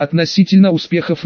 Относительно успехов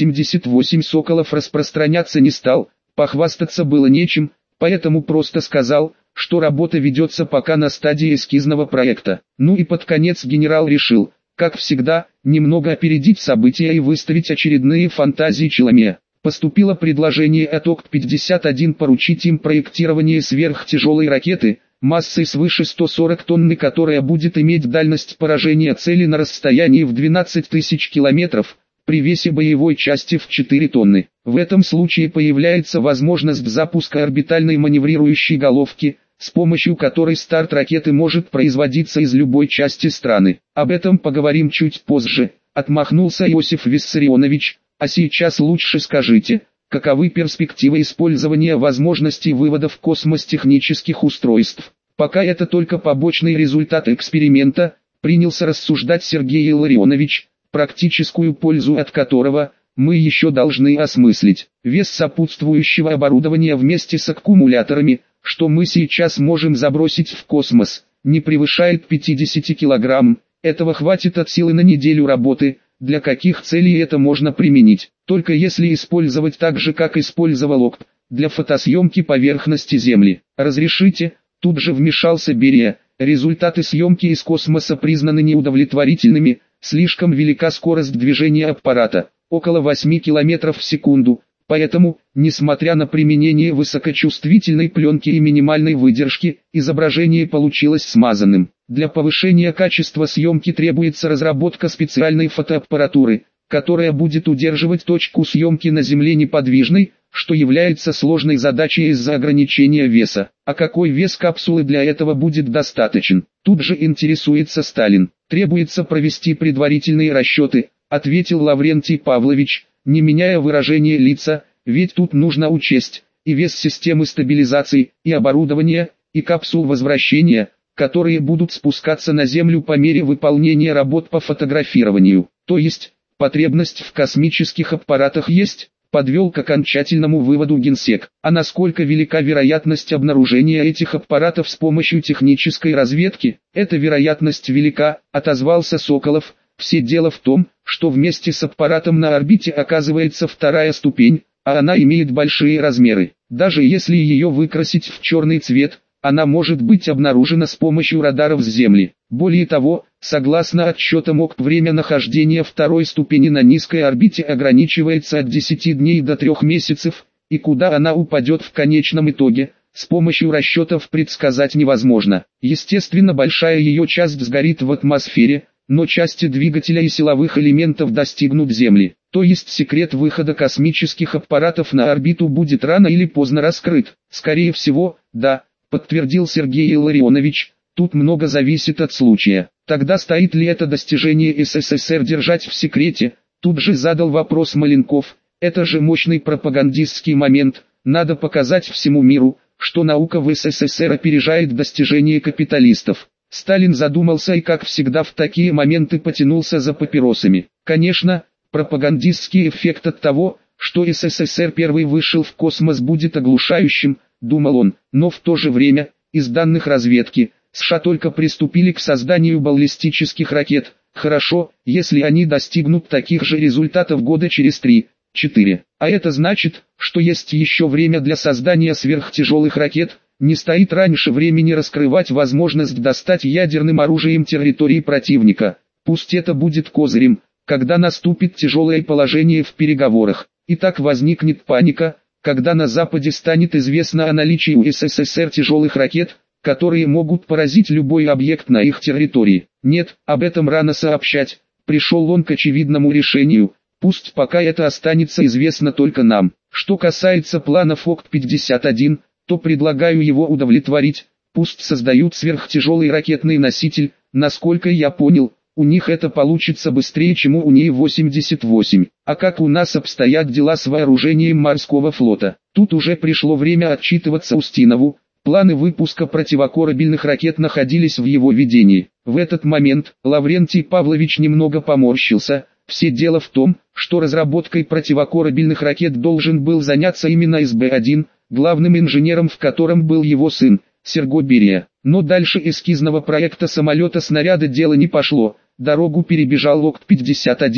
НИИ-88 Соколов распространяться не стал, похвастаться было нечем, поэтому просто сказал, что работа ведется пока на стадии эскизного проекта. Ну и под конец генерал решил, как всегда, немного опередить события и выставить очередные фантазии Челоме. Поступило предложение от ОКТ-51 поручить им проектирование сверхтяжелой ракеты, массой свыше 140 тонн, которая будет иметь дальность поражения цели на расстоянии в 12 тысяч километров, при весе боевой части в 4 тонны. В этом случае появляется возможность запуска орбитальной маневрирующей головки, с помощью которой старт ракеты может производиться из любой части страны. Об этом поговорим чуть позже, отмахнулся Иосиф Виссарионович, а сейчас лучше скажите, каковы перспективы использования возможностей вывода в космос технических устройств. Пока это только побочный результат эксперимента, принялся рассуждать Сергей Илларионович, практическую пользу от которого мы еще должны осмыслить. Вес сопутствующего оборудования вместе с аккумуляторами, что мы сейчас можем забросить в космос, не превышает 50 килограмм. Этого хватит от силы на неделю работы. Для каких целей это можно применить? Только если использовать так же, как использовал ОКТ, для фотосъемки поверхности Земли. Разрешите? Тут же вмешался Берия. Результаты съемки из космоса признаны неудовлетворительными, слишком велика скорость движения аппарата, около 8 км в секунду. Поэтому, несмотря на применение высокочувствительной пленки и минимальной выдержки, изображение получилось смазанным. Для повышения качества съемки требуется разработка специальной фотоаппаратуры, которая будет удерживать точку съемки на Земле неподвижной, что является сложной задачей из-за ограничения веса. А какой вес капсулы для этого будет достаточен? Тут же интересуется Сталин. Требуется провести предварительные расчеты, ответил Лаврентий Павлович, не меняя выражения лица, ведь тут нужно учесть и вес системы стабилизации, и оборудования, и капсул возвращения, которые будут спускаться на Землю по мере выполнения работ по фотографированию. То есть, потребность в космических аппаратах есть, подвел к окончательному выводу Генсек. А насколько велика вероятность обнаружения этих аппаратов с помощью технической разведки? Эта вероятность велика, отозвался Соколов. Все дело в том, что вместе с аппаратом на орбите оказывается вторая ступень, а она имеет большие размеры. Даже если ее выкрасить в черный цвет, она может быть обнаружена с помощью радаров с Земли. Более того, согласно отчетам ОКТ, время нахождения второй ступени на низкой орбите ограничивается от 10 дней до 3 месяцев, и куда она упадет в конечном итоге, с помощью расчетов предсказать невозможно. Естественно, большая ее часть сгорит в атмосфере, но части двигателя и силовых элементов достигнут Земли. То есть секрет выхода космических аппаратов на орбиту будет рано или поздно раскрыт. Скорее всего, да, подтвердил Сергей Илларионович, тут много зависит от случая. Тогда стоит ли это достижение СССР держать в секрете? Тут же задал вопрос Маленков. Это же мощный пропагандистский момент, надо показать всему миру, что наука в СССР опережает достижения капиталистов. Сталин задумался и, как всегда, в такие моменты потянулся за папиросами. Конечно, пропагандистский эффект от того, что СССР первый вышел в космос, будет оглушающим, думал он, но в то же время, из данных разведки, США только приступили к созданию баллистических ракет. Хорошо, если они достигнут таких же результатов года через 3-4. А это значит, что есть еще время для создания сверхтяжелых ракет. Не стоит раньше времени раскрывать возможность достать ядерным оружием территории противника. Пусть это будет козырем, когда наступит тяжелое положение в переговорах. И так возникнет паника, когда на Западе станет известно о наличии у СССР тяжелых ракет, которые могут поразить любой объект на их территории. Нет, об этом рано сообщать. Пришел он к очевидному решению. Пусть пока это останется известно только нам. Что касается планов ОКТ-51, то предлагаю его удовлетворить. Пусть создают сверхтяжелый ракетный носитель. Насколько я понял, у них это получится быстрее, чем у НИИ-88. А как у нас обстоят дела с вооружением морского флота? Тут уже пришло время отчитываться Устинову. Планы выпуска противокорабельных ракет находились в его ведении. В этот момент Лаврентий Павлович немного поморщился. Все дело в том, что разработкой противокорабельных ракет должен был заняться именно СБ-1, главным инженером в котором был его сын, Серго Берия. Но дальше эскизного проекта самолета-снаряда дело не пошло, дорогу перебежал ОКТ-51,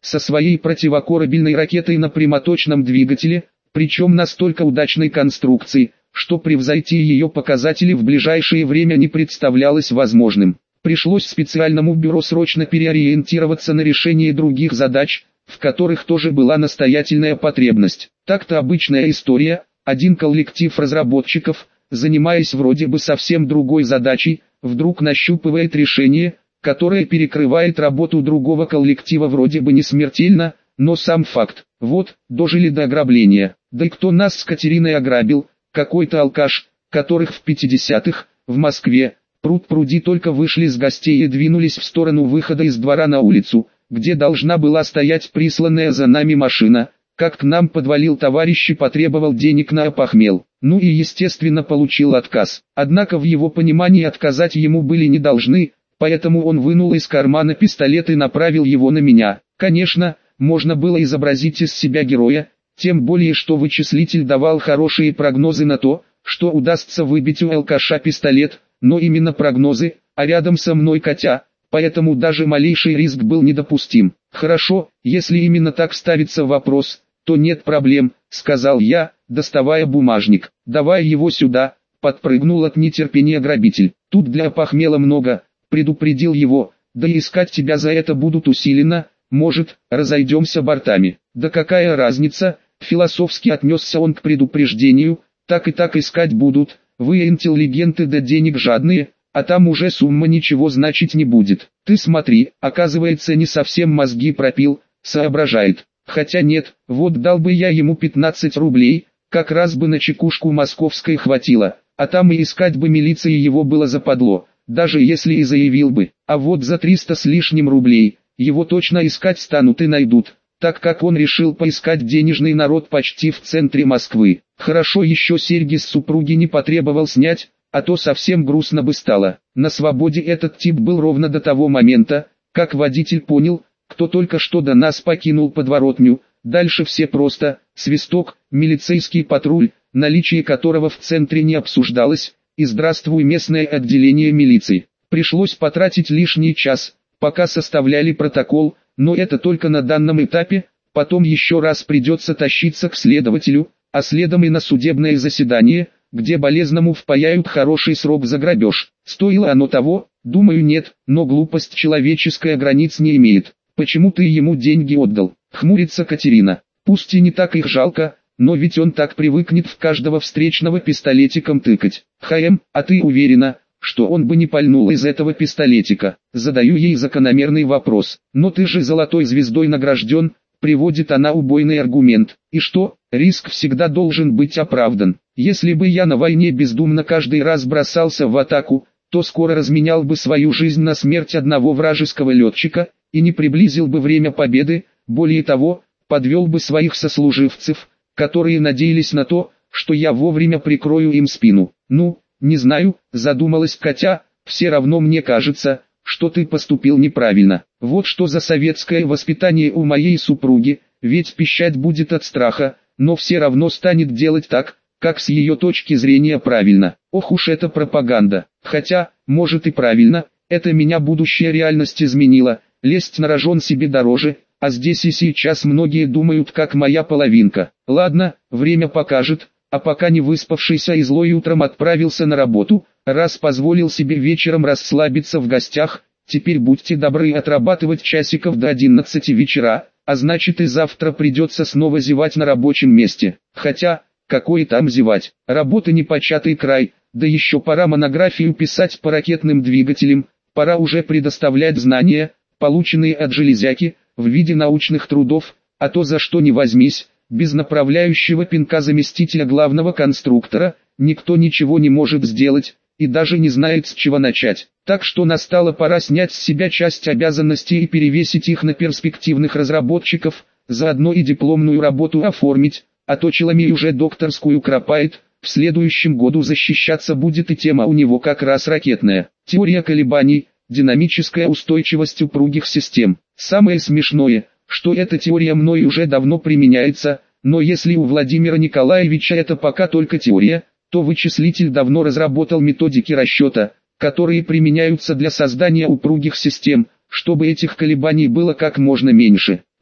со своей противокорабельной ракетой на прямоточном двигателе, причем настолько удачной конструкции, что превзойти ее показатели в ближайшее время не представлялось возможным. Пришлось специальному бюро срочно переориентироваться на решение других задач, в которых тоже была настоятельная потребность. Так-то обычная история, один коллектив разработчиков, занимаясь вроде бы совсем другой задачей, вдруг нащупывает решение, которое перекрывает работу другого коллектива вроде бы не смертельно, но сам факт. Вот, дожили до ограбления. Да и кто нас с Катериной ограбил? Какой-то алкаш, которых в 50-х, в Москве, пруд-пруди только вышли с гостей и двинулись в сторону выхода из двора на улицу, где должна была стоять присланная за нами машина, как к нам подвалил товарищ и потребовал денег на опохмел. Ну и естественно получил отказ. Однако в его понимании отказать ему были не должны, поэтому он вынул из кармана пистолет и направил его на меня. Конечно, можно было изобразить из себя героя, тем более что вычислитель давал хорошие прогнозы на то, что удастся выбить у алкаша пистолет, но именно прогнозы, а рядом со мной Катя, поэтому даже малейший риск был недопустим. «Хорошо, если именно так ставится вопрос, то нет проблем», — сказал я, доставая бумажник. «Давай его сюда», — подпрыгнул от нетерпения грабитель. «Тут для опохмела много», — предупредил его, «да и искать тебя за это будут усиленно, может, разойдемся бортами». «Да какая разница?» — философски отнесся он к предупреждению, «так и так искать будут, вы интеллигенты да денег жадные, а там уже сумма ничего значить не будет. Ты смотри, оказывается не совсем мозги пропил, соображает. Хотя нет, вот дал бы я ему 15 рублей, как раз бы на чекушку московской хватило, а там и искать бы милиции его было западло, даже если и заявил бы. А вот за 300 с лишним рублей, его точно искать станут и найдут, так как он решил поискать денежный народ почти в центре Москвы. Хорошо еще серьги с супруги не потребовал снять, а то совсем грустно бы стало. На свободе этот тип был ровно до того момента, как водитель понял, кто только что до нас покинул подворотню. Дальше все просто: свисток, милицейский патруль, наличие которого в центре не обсуждалось, и здравствуй местное отделение милиции. Пришлось потратить лишний час, пока составляли протокол, но это только на данном этапе, потом еще раз придется тащиться к следователю, а следом и на судебное заседание, где болезному впаяют хороший срок за грабеж. Стоило оно того? Думаю, нет, но глупость человеческая границ не имеет. Почему ты ему деньги отдал? Хмурится Катерина. Пусть и не так их жалко, но ведь он так привыкнет в каждого встречного пистолетиком тыкать. А ты уверена, что он бы не пальнул из этого пистолетика? Задаю ей закономерный вопрос. Но ты же золотой звездой награжден, приводит она убойный аргумент. И что, риск всегда должен быть оправдан. Если бы я на войне бездумно каждый раз бросался в атаку, то скоро разменял бы свою жизнь на смерть одного вражеского летчика, и не приблизил бы время победы, более того, подвел бы своих сослуживцев, которые надеялись на то, что я вовремя прикрою им спину. Ну, не знаю, задумалась Катя, все равно мне кажется, что ты поступил неправильно. Вот что за советское воспитание у моей супруги, ведь пищать будет от страха, но все равно станет делать так, как с ее точки зрения правильно. Ох уж эта пропаганда. Хотя, может и правильно, это меня будущая реальность изменила, лезть на рожон себе дороже, а здесь и сейчас многие думают как моя половинка. Ладно, время покажет, а пока не выспавшийся и злой утром отправился на работу, раз позволил себе вечером расслабиться в гостях, теперь будьте добры отрабатывать часиков до 11 вечера, а значит и завтра придется снова зевать на рабочем месте. Хотя, какой там зевать, работа непочатый край, да еще пора монографию писать по ракетным двигателям, пора уже предоставлять знания, полученные от железяки, в виде научных трудов, а то за что ни возьмись, без направляющего пинка заместителя главного конструктора, никто ничего не может сделать, и даже не знает с чего начать. Так что настала пора снять с себя часть обязанностей и перевесить их на перспективных разработчиков, заодно и дипломную работу оформить, а то Челомей уже докторскую кропает, в следующем году защищаться будет и тема у него как раз ракетная. Теория колебаний, динамическая устойчивость упругих систем. Самое смешное, что эта теория мной уже давно применяется, но если у Владимира Николаевича это пока только теория, то вычислитель давно разработал методики расчета, которые применяются для создания упругих систем, чтобы этих колебаний было как можно меньше.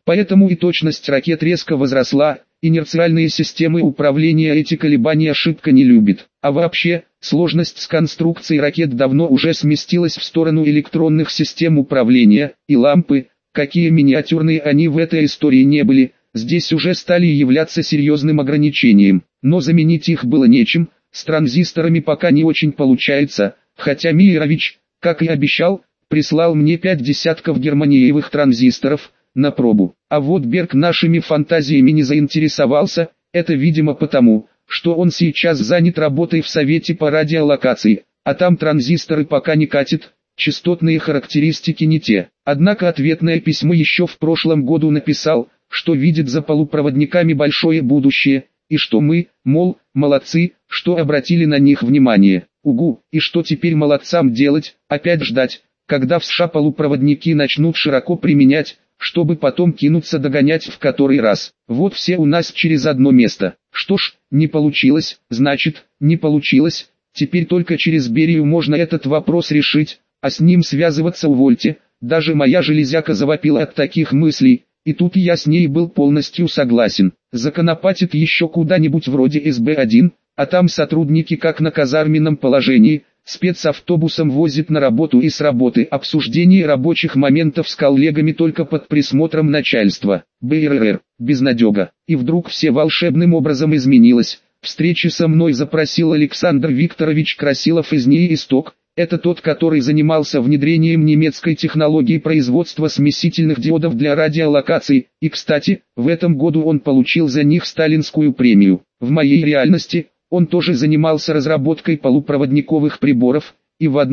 Поэтому и точность ракет резко возросла, инерциальные системы управления эти колебания шибко не любят. А вообще, сложность с конструкцией ракет давно уже сместилась в сторону электронных систем управления, и лампы, какие миниатюрные они в этой истории не были, здесь уже стали являться серьезным ограничением. Но заменить их было нечем, с транзисторами пока не очень получается, хотя Мейерович, как и обещал, прислал мне 5 десятков германиевых транзисторов на пробу. А вот Берг нашими фантазиями не заинтересовался, это видимо потому, что он сейчас занят работой в Совете по радиолокации, а там транзисторы пока не катит, частотные характеристики не те. Однако ответное письмо еще в прошлом году написал, что видит за полупроводниками большое будущее, и что мы, мол, молодцы, что обратили на них внимание. Угу, и что теперь молодцам делать, опять ждать, когда в США полупроводники начнут широко применять, чтобы потом кинуться догонять в который раз. Вот все у нас через одно место. Что ж, не получилось, значит, не получилось, теперь только через Берию можно этот вопрос решить, а с ним связываться увольте. Даже моя железяка завопила от таких мыслей, и тут я с ней был полностью согласен. Законопатит еще куда-нибудь вроде СБ-1, а там сотрудники как на казарменном положении, спецавтобусом возит на работу и с работы обсуждение рабочих моментов с коллегами только под присмотром начальства. БРР, безнадега. И вдруг все волшебным образом изменилось. Встречи со мной запросил Александр Викторович Красилов из НИИ «Исток». Это тот, который занимался внедрением немецкой технологии производства смесительных диодов для радиолокаций, и кстати, в этом году он получил за них сталинскую премию. В моей реальности, он тоже занимался разработкой полупроводниковых приборов, и в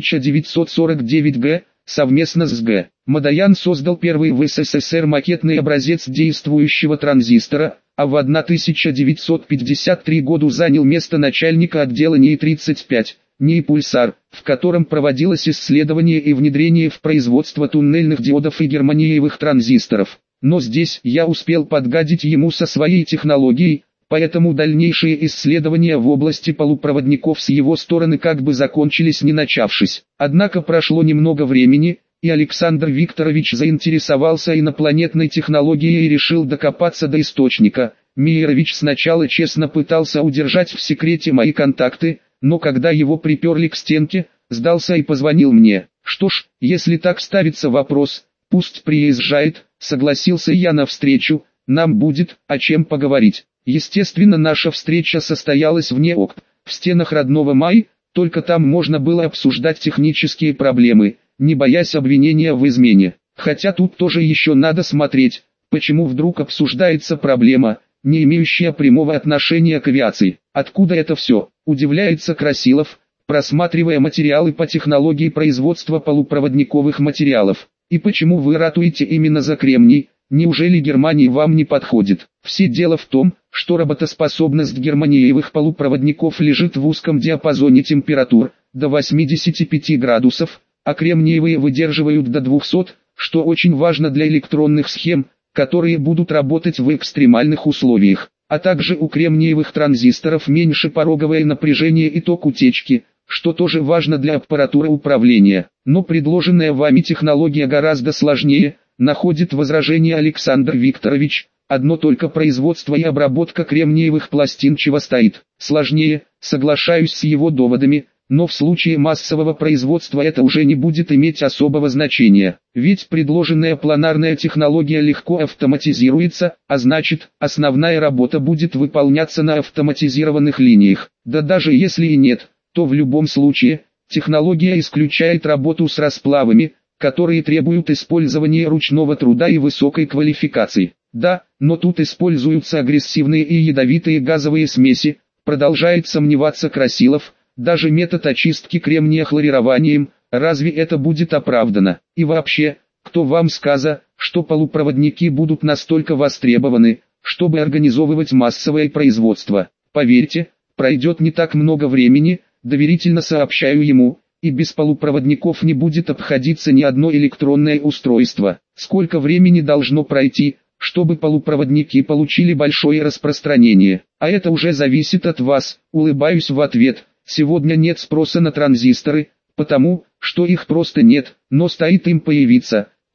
1949 г. совместно с Г. Мадоян создал первый в СССР макетный образец действующего транзистора, а в 1953 году занял место начальника отдела НИИ-35. НИИ «Пульсар», в котором проводилось исследование и внедрение в производство туннельных диодов и германиевых транзисторов. Но здесь я успел подгадить ему со своей технологией, поэтому дальнейшие исследования в области полупроводников с его стороны как бы закончились не начавшись. Однако прошло немного времени, и Александр Викторович заинтересовался инопланетной технологией и решил докопаться до источника. Мейерович сначала честно пытался удержать в секрете мои контакты, но когда его приперли к стенке, сдался и позвонил мне. Что ж, если так ставится вопрос, пусть приезжает, согласился я на встречу, нам будет о чем поговорить. Естественно, наша встреча состоялась вне ОКП, в стенах родного МАИ, только там можно было обсуждать технические проблемы, не боясь обвинения в измене. Хотя тут тоже еще надо смотреть, почему вдруг обсуждается проблема, не имеющая прямого отношения к авиации. Откуда это все? Удивляется Красилов, просматривая материалы по технологии производства полупроводниковых материалов. И почему вы ратуете именно за кремний? Неужели Германия вам не подходит? Все дело в том, что работоспособность германиевых полупроводников лежит в узком диапазоне температур, до 85 градусов, а кремниевые выдерживают до 200, что очень важно для электронных схем, которые будут работать в экстремальных условиях. А также у кремниевых транзисторов меньше пороговое напряжение и ток утечки, что тоже важно для аппаратуры управления. Но предложенная вами технология гораздо сложнее, находит возражение Александр Викторович. Одно только производство и обработка кремниевых пластин чего стоит. Сложнее, соглашаюсь с его доводами, но в случае массового производства это уже не будет иметь особого значения. Ведь предложенная планарная технология легко автоматизируется, а значит, основная работа будет выполняться на автоматизированных линиях. Да даже если и нет, то в любом случае, технология исключает работу с расплавами, которые требуют использования ручного труда и высокой квалификации. Да, но тут используются агрессивные и ядовитые газовые смеси, продолжает сомневаться Красилов. Даже метод очистки кремния хлорированием, разве это будет оправдано? И вообще, кто вам сказал, что полупроводники будут настолько востребованы, чтобы организовывать массовое производство? Поверьте, пройдет не так много времени, доверительно сообщаю ему, и без полупроводников не будет обходиться ни одно электронное устройство. Сколько времени должно пройти, чтобы полупроводники получили большое распространение? А это уже зависит от вас, улыбаюсь в ответ. Сегодня нет спроса на транзисторы, потому, что их просто нет, но стоит им появиться,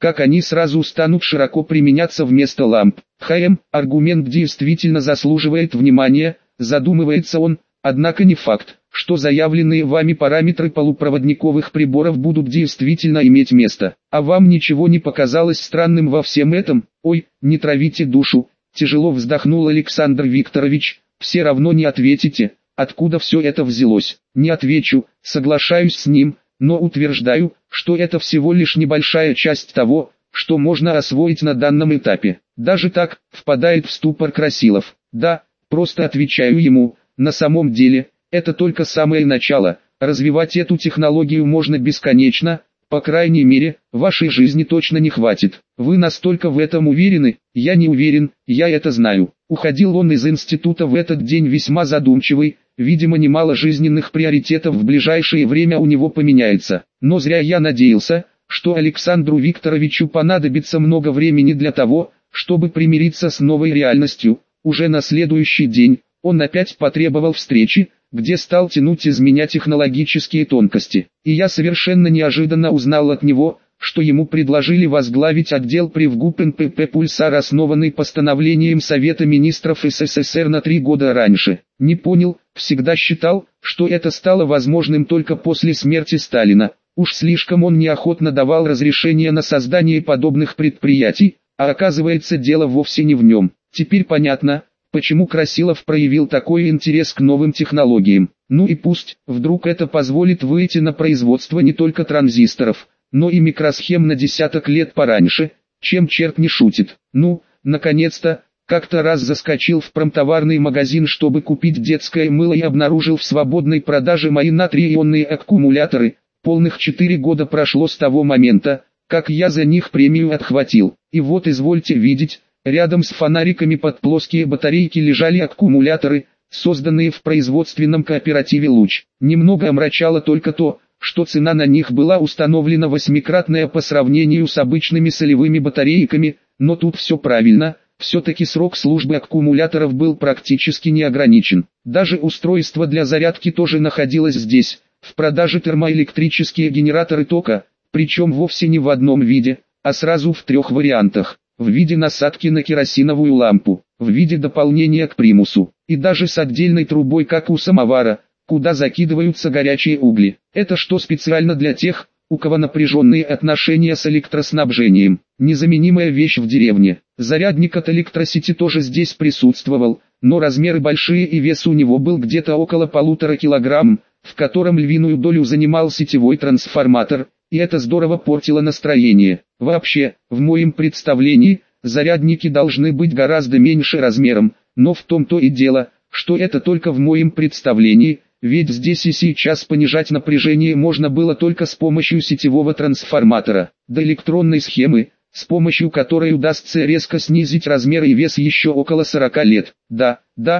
как они сразу станут широко применяться вместо ламп. Аргумент действительно заслуживает внимания, задумывается он, однако не факт, что заявленные вами параметры полупроводниковых приборов будут действительно иметь место. А вам ничего не показалось странным во всем этом? Ой, не травите душу, тяжело вздохнул Александр Викторович, все равно не ответите, откуда все это взялось. Не отвечу, соглашаюсь с ним, но утверждаю, что это всего лишь небольшая часть того, что можно освоить на данном этапе. Даже так, впадает в ступор Красилов. Да, просто отвечаю ему, на самом деле, это только самое начало, развивать эту технологию можно бесконечно, по крайней мере, вашей жизни точно не хватит. Вы настолько в этом уверены? Я не уверен, я это знаю. Уходил он из института в этот день весьма задумчивый, видимо немало жизненных приоритетов в ближайшее время у него поменяется. Но зря я надеялся, что Александру Викторовичу понадобится много времени для того, чтобы примириться с новой реальностью. Уже на следующий день, он опять потребовал встречи, где стал тянуть из меня технологические тонкости. И я совершенно неожиданно узнал от него, что ему предложили возглавить отдел при ВГУП НПП «Пульсар», основанный постановлением Совета Министров СССР на 3 года раньше. Не понял, всегда считал, что это стало возможным только после смерти Сталина. Уж слишком он неохотно давал разрешение на создание подобных предприятий, а оказывается дело вовсе не в нем. Теперь понятно, почему Красилов проявил такой интерес к новым технологиям. Ну и пусть, вдруг это позволит выйти на производство не только транзисторов, но и микросхем на десяток лет пораньше, чем черт не шутит. Ну, наконец-то, как-то раз заскочил в промтоварный магазин, чтобы купить детское мыло, и обнаружил в свободной продаже мои натрий-ионные аккумуляторы. Полных 4 года прошло с того момента, как я за них премию отхватил. И вот извольте видеть, рядом с фонариками под плоские батарейки лежали аккумуляторы, созданные в производственном кооперативе «Луч». Немного омрачало только то, что цена на них была установлена 8-кратная по сравнению с обычными солевыми батарейками, но тут все правильно, все-таки срок службы аккумуляторов был практически не ограничен. Даже устройство для зарядки тоже находилось здесь, в продаже термоэлектрические генераторы тока, причем вовсе не в одном виде, а сразу в 3 вариантах. В виде насадки на керосиновую лампу, в виде дополнения к примусу, и даже с отдельной трубой, как у самовара, куда закидываются горячие угли. Это что, специально для тех, у кого напряженные отношения с электроснабжением. Незаменимая вещь в деревне. Зарядник от электросети тоже здесь присутствовал, но размеры большие и вес у него был где-то около 1,5 килограмм, в котором львиную долю занимал сетевой трансформатор, и это здорово портило настроение. Вообще, в моем представлении, зарядники должны быть гораздо меньше размером, но в том-то и дело, что это только в моем представлении, ведь здесь и сейчас понижать напряжение можно было только с помощью сетевого трансформатора, до электронной схемы, с помощью которой удастся резко снизить размер и вес еще около 40 лет. Да,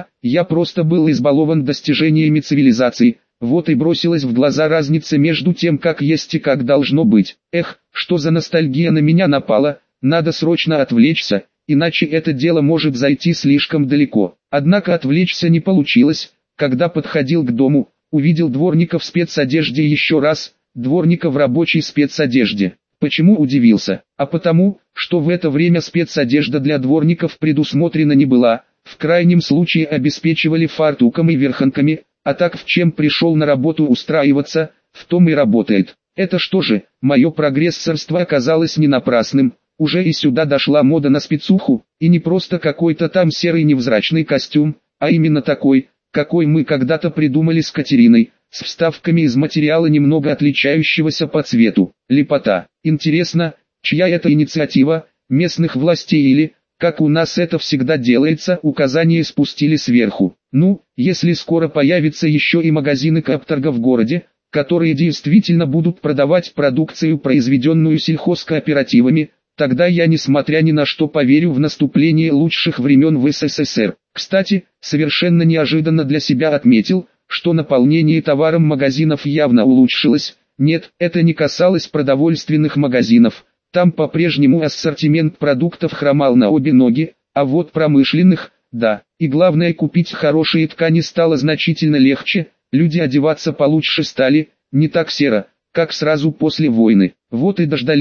я просто был избалован достижениями цивилизации. Вот и бросилась в глаза разница между тем, как есть и как должно быть. Эх, что за ностальгия на меня напала, надо срочно отвлечься, иначе это дело может зайти слишком далеко. Однако отвлечься не получилось. Когда подходил к дому, увидел дворника в спецодежде еще раз, дворника в рабочей спецодежде. Почему удивился? А потому, что в это время спецодежда для дворников предусмотрена не была, в крайнем случае обеспечивали фартуком и верхонками, а так в чем пришел на работу устраиваться, в том и работает. Это что же, мое прогрессорство оказалось не напрасным, уже и сюда дошла мода на спецуху, и не просто какой-то там серый невзрачный костюм, а именно такой, какой мы когда-то придумали с Катериной, с вставками из материала немного отличающегося по цвету. Лепота. Интересно, чья это инициатива, местных властей или, как у нас это всегда делается, указания спустили сверху. Ну, если скоро появятся еще и магазины Капторга в городе, которые действительно будут продавать продукцию, произведенную сельхозкооперативами, тогда я несмотря ни на что поверю в наступление лучших времен в СССР. Кстати, совершенно неожиданно для себя отметил, что наполнение товаром магазинов явно улучшилось. Нет, это не касалось продовольственных магазинов, там по-прежнему ассортимент продуктов хромал на обе ноги, а вот промышленных, да, и главное, купить хорошие ткани стало значительно легче, люди одеваться получше стали, не так серо, как сразу после войны. Вот и дождались,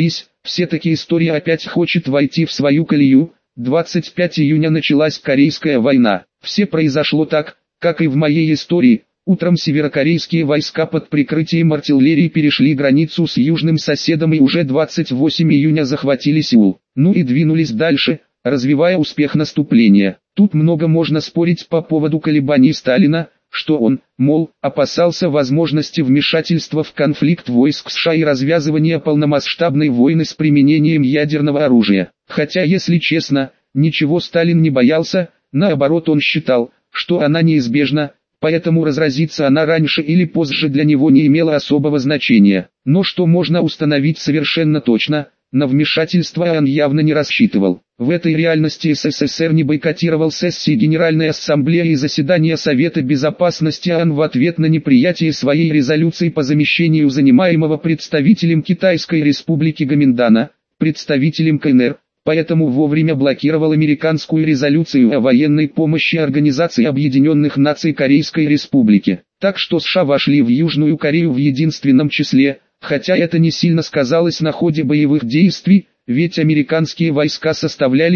Все-таки история опять хочет войти в свою колею. 25 июня началась Корейская война. Все произошло так, как и в моей истории. Утром северокорейские войска под прикрытием артиллерии перешли границу с южным соседом и уже 28 июня захватили Сеул. Ну и двинулись дальше, развивая успех наступления. Тут много можно спорить по поводу колебаний Сталина, что он, мол, опасался возможности вмешательства в конфликт войск США и развязывания полномасштабной войны с применением ядерного оружия. Хотя, если честно, ничего Сталин не боялся, наоборот он считал, что она неизбежна, поэтому разразиться она раньше или позже для него не имело особого значения. Но что можно установить совершенно точно, на вмешательство он явно не рассчитывал. В этой реальности СССР не бойкотировал сессии Генеральной Ассамблеи и заседания Совета Безопасности ООН в ответ на неприятие своей резолюции по замещению занимаемого представителем Китайской Республики Гоминдана, представителем КНР, поэтому вовремя блокировал американскую резолюцию о военной помощи Организации Объединенных Наций Корейской Республики. Так что США вошли в Южную Корею в единственном числе, хотя это не сильно сказалось на ходе боевых действий, ведь американские войска составляли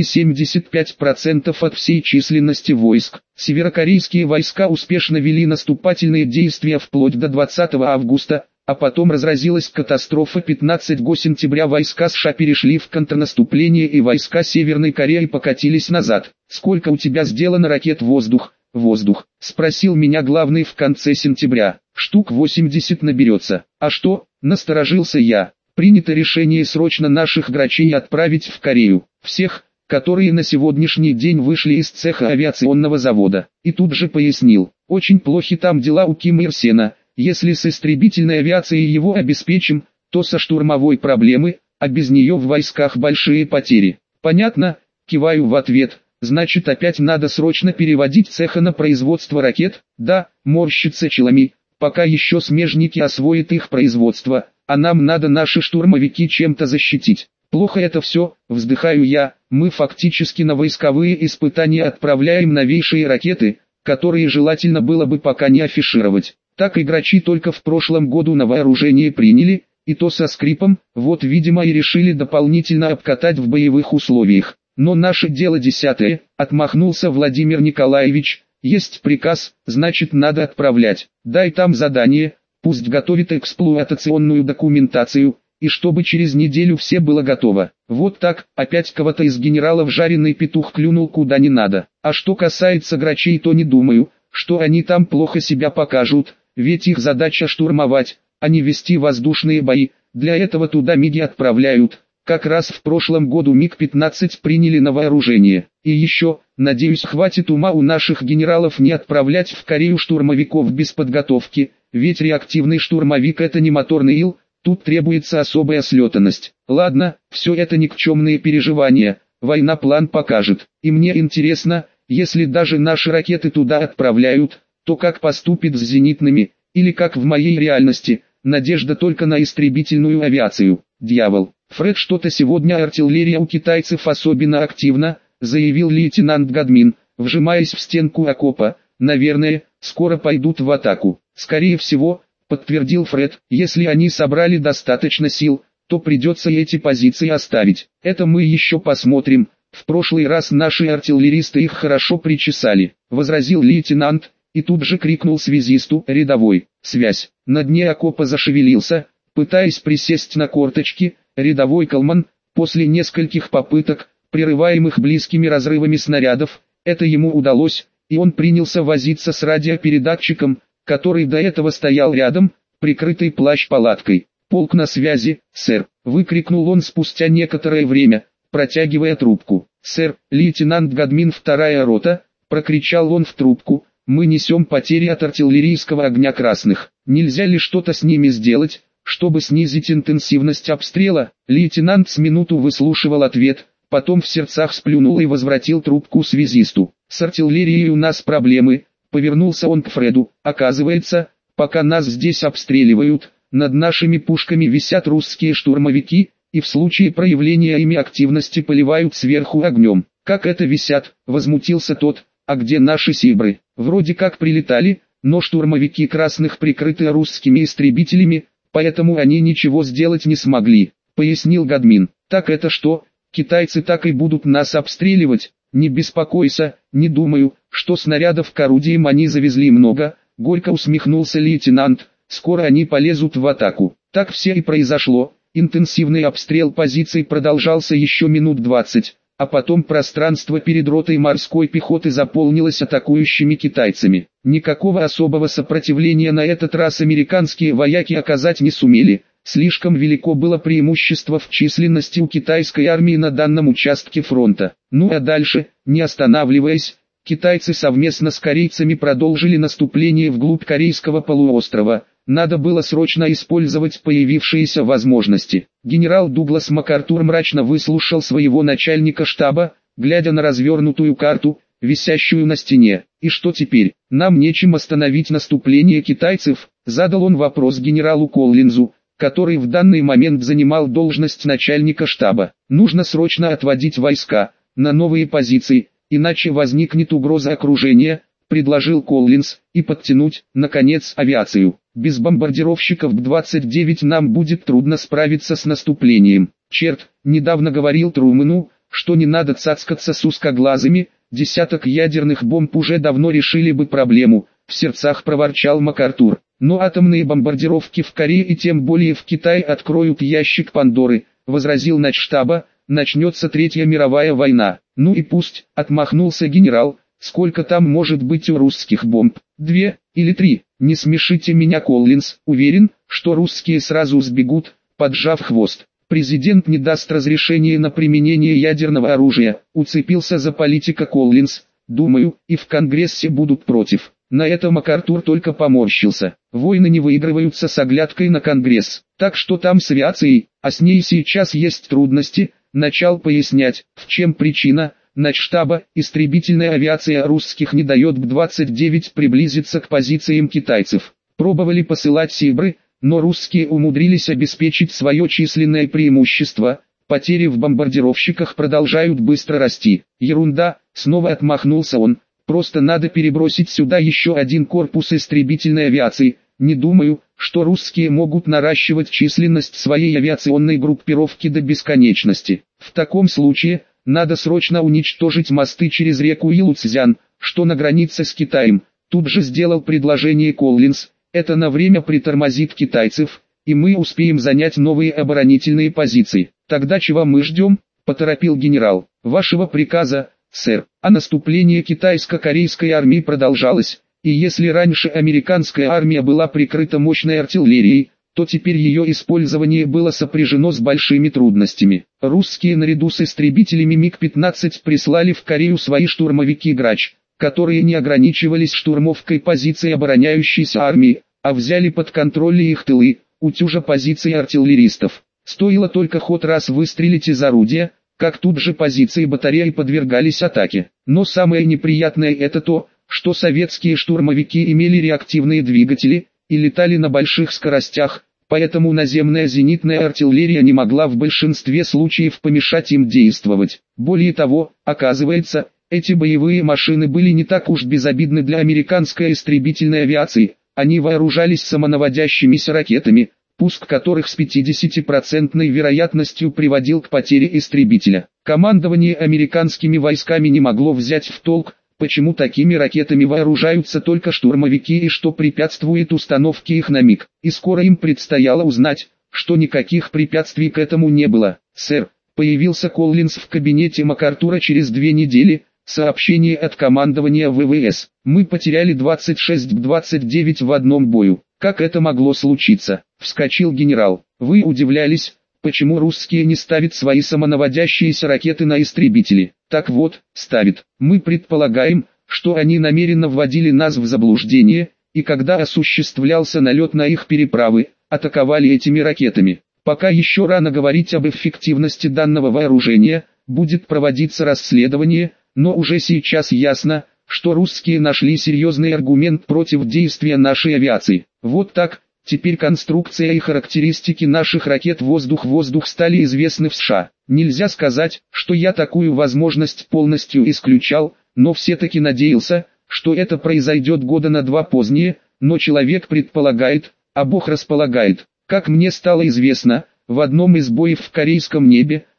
75% от всей численности войск. Северокорейские войска успешно вели наступательные действия вплоть до 20 августа, а потом разразилась катастрофа. 15 сентября войска США перешли в контрнаступление и войска Северной Кореи покатились назад. «Сколько у тебя сделано ракет воздух?» «Воздух», — спросил меня главный в конце сентября. «Штук 80 наберется». «А что?» — насторожился я. «Принято решение срочно наших грачей отправить в Корею. Всех, которые на сегодняшний день вышли из цеха авиационного завода». И тут же пояснил. «Очень плохи там дела у Ким Ир Сена. Если с истребительной авиацией его обеспечим, то со штурмовой проблемы, а без нее в войсках большие потери». «Понятно», — киваю в ответ. «Значит, опять надо срочно переводить цеха на производство ракет?» «Да», — морщится Челами, «пока еще смежники освоят их производство, а нам надо наши штурмовики чем-то защитить». «Плохо это все», — вздыхаю я, «мы фактически на войсковые испытания отправляем новейшие ракеты, которые желательно было бы пока не афишировать. Так и грачи только в прошлом году на вооружение приняли, и то со скрипом, вот видимо и решили дополнительно обкатать в боевых условиях. Но наше дело десятое», — отмахнулся Владимир Николаевич, «есть приказ, значит надо отправлять. Дай там задание, пусть готовит эксплуатационную документацию, и чтобы через неделю все было готово». Вот так, опять кого-то из генералов жареный петух клюнул куда не надо. А что касается грачей, то не думаю, что они там плохо себя покажут, ведь их задача штурмовать, а не вести воздушные бои, для этого туда МиГи отправляют. Как раз в прошлом году МиГ-15 приняли на вооружение. И еще, надеюсь, хватит ума у наших генералов не отправлять в Корею штурмовиков без подготовки, ведь реактивный штурмовик это не моторный ил, тут требуется особая слетанность. Ладно, все это никчемные переживания, война план покажет. И мне интересно, если даже наши ракеты туда отправляют, то как поступит с зенитными, или как в моей реальности, надежда только на истребительную авиацию. Дьявол. «Фред, что-то сегодня артиллерия у китайцев особенно активна», заявил лейтенант Гадмин, вжимаясь в стенку окопа. «Наверное, скоро пойдут в атаку». «Скорее всего», подтвердил Фред, «если они собрали достаточно сил, то придется эти позиции оставить. Это мы еще посмотрим. В прошлый раз наши артиллеристы их хорошо причесали», возразил лейтенант, и тут же крикнул связисту: «Рядовой, связь!». На дне окопа зашевелился, пытаясь присесть на корточки, рядовой Колман. После нескольких попыток, прерываемых близкими разрывами снарядов, это ему удалось, и он принялся возиться с радиопередатчиком, который до этого стоял рядом, прикрытый плащ-палаткой. «Полк на связи, сэр», — выкрикнул он спустя некоторое время, протягивая трубку. «Сэр, лейтенант Гадмин, 2-я рота», — прокричал он в трубку, «мы несем потери от артиллерийского огня красных. Нельзя ли что-то с ними сделать, чтобы снизить интенсивность обстрела?» Лейтенант с минуту выслушивал ответ, потом в сердцах сплюнул и возвратил трубку связисту. «С артиллерией у нас проблемы», — повернулся он к Фреду. «Оказывается, пока нас здесь обстреливают, над нашими пушками висят русские штурмовики, и в случае проявления ими активности поливают сверху огнем». «Как это висят?» — возмутился тот. «А где наши сибры? Вроде как прилетали, но штурмовики красных прикрыты русскими истребителями, поэтому они ничего сделать не смогли», — пояснил Гадмин. Так это что, китайцы так и будут нас обстреливать? Не беспокойся, не думаю, что снарядов к орудиям они завезли много, горько усмехнулся лейтенант, скоро они полезут в атаку. Так все и произошло, интенсивный обстрел позиций продолжался еще минут 20, а потом пространство перед ротой морской пехоты заполнилось атакующими китайцами. Никакого особого сопротивления на этот раз американские вояки оказать не сумели. Слишком велико было преимущество в численности у китайской армии на данном участке фронта. Ну а дальше, не останавливаясь, китайцы совместно с корейцами продолжили наступление вглубь Корейского полуострова. Надо было срочно использовать появившиеся возможности. Генерал Дуглас МакАртур мрачно выслушал своего начальника штаба, глядя на развернутую карту, висящую на стене. «И что теперь? Нам нечем остановить наступление китайцев?» — задал он вопрос генералу Коллинзу, который в данный момент занимал должность начальника штаба. «Нужно срочно отводить войска на новые позиции, иначе возникнет угроза окружения», — предложил Коллинз, — «и подтянуть, наконец, авиацию. Без бомбардировщиков Б-29 нам будет трудно справиться с наступлением. Черт, недавно говорил Трумэну, что не надо цацкаться с узкоглазыми, десяток ядерных бомб уже давно решили бы проблему», — в сердцах проворчал МакАртур. «Но атомные бомбардировки в Корее и тем более в Китае откроют ящик Пандоры», — возразил начштаба, — «начнется Третья мировая война». «Ну и пусть», — отмахнулся генерал, — «сколько там может быть у русских бомб? 2 или 3? Не смешите меня, Коллинз, уверен, что русские сразу сбегут, поджав хвост. Президент не даст разрешения на применение ядерного оружия», — уцепился за политика Коллинз. «Думаю, и в Конгрессе будут против». На это МакАртур только поморщился. Войны не выигрываются с оглядкой на Конгресс. Так что там с авиацией, а с ней сейчас есть трудности, начал пояснять, в чем причина. Начштаба, истребительная авиация русских не дает Б-29 приблизиться к позициям китайцев. Пробовали посылать «Сибры», но русские умудрились обеспечить свое численное преимущество. Потери в бомбардировщиках продолжают быстро расти. «Ерунда», снова отмахнулся он. «Просто надо перебросить сюда еще один корпус истребительной авиации. Не думаю, что русские могут наращивать численность своей авиационной группировки до бесконечности. В таком случае, надо срочно уничтожить мосты через реку Илуцзян, что на границе с Китаем». Тут же сделал предложение Коллинз. «Это на время притормозит китайцев, и мы успеем занять новые оборонительные позиции». «Тогда чего мы ждем?» — поторопил генерал. «Вашего приказа, сэр». А наступление китайско-корейской армии продолжалось, и если раньше американская армия была прикрыта мощной артиллерией, то теперь ее использование было сопряжено с большими трудностями. Русские наряду с истребителями МиГ-15 прислали в Корею свои штурмовики «Грач», которые не ограничивались штурмовкой позиций обороняющейся армии, а взяли под контроль их тылы, утюжа позиции артиллеристов. Стоило только хоть раз выстрелить из орудия, как тут же позиции батареи подвергались атаке. Но самое неприятное это то, что советские штурмовики имели реактивные двигатели и летали на больших скоростях, поэтому наземная зенитная артиллерия не могла в большинстве случаев помешать им действовать. Более того, оказывается, эти боевые машины были не так уж безобидны для американской истребительной авиации, они вооружались самонаводящимися ракетами, пуск которых с 50% вероятностью приводил к потере истребителя. Командование американскими войсками не могло взять в толк, почему такими ракетами вооружаются только штурмовики и что препятствует установке их на МиГ. И скоро им предстояло узнать, что никаких препятствий к этому не было. «Сэр», появился Коллинз в кабинете МакАртура через 2 недели, сообщение от командования ВВС. «Мы потеряли 26 Б-29 в одном бою». «Как это могло случиться?» — вскочил генерал. «Вы удивлялись, почему русские не ставят свои самонаводящиеся ракеты на истребители? Так вот, ставят. Мы предполагаем, что они намеренно вводили нас в заблуждение, и когда осуществлялся налет на их переправы, атаковали этими ракетами. Пока еще рано говорить об эффективности данного вооружения, будет проводиться расследование, но уже сейчас ясно, что русские нашли серьезный аргумент против действия нашей авиации. Вот так, теперь конструкция и характеристики наших ракет воздух-воздух стали известны в США. Нельзя сказать, что я такую возможность полностью исключал, но все-таки надеялся, что это произойдет года на 2 позднее, но человек предполагает, а Бог располагает. Как мне стало известно, в одном из боев в корейском небе,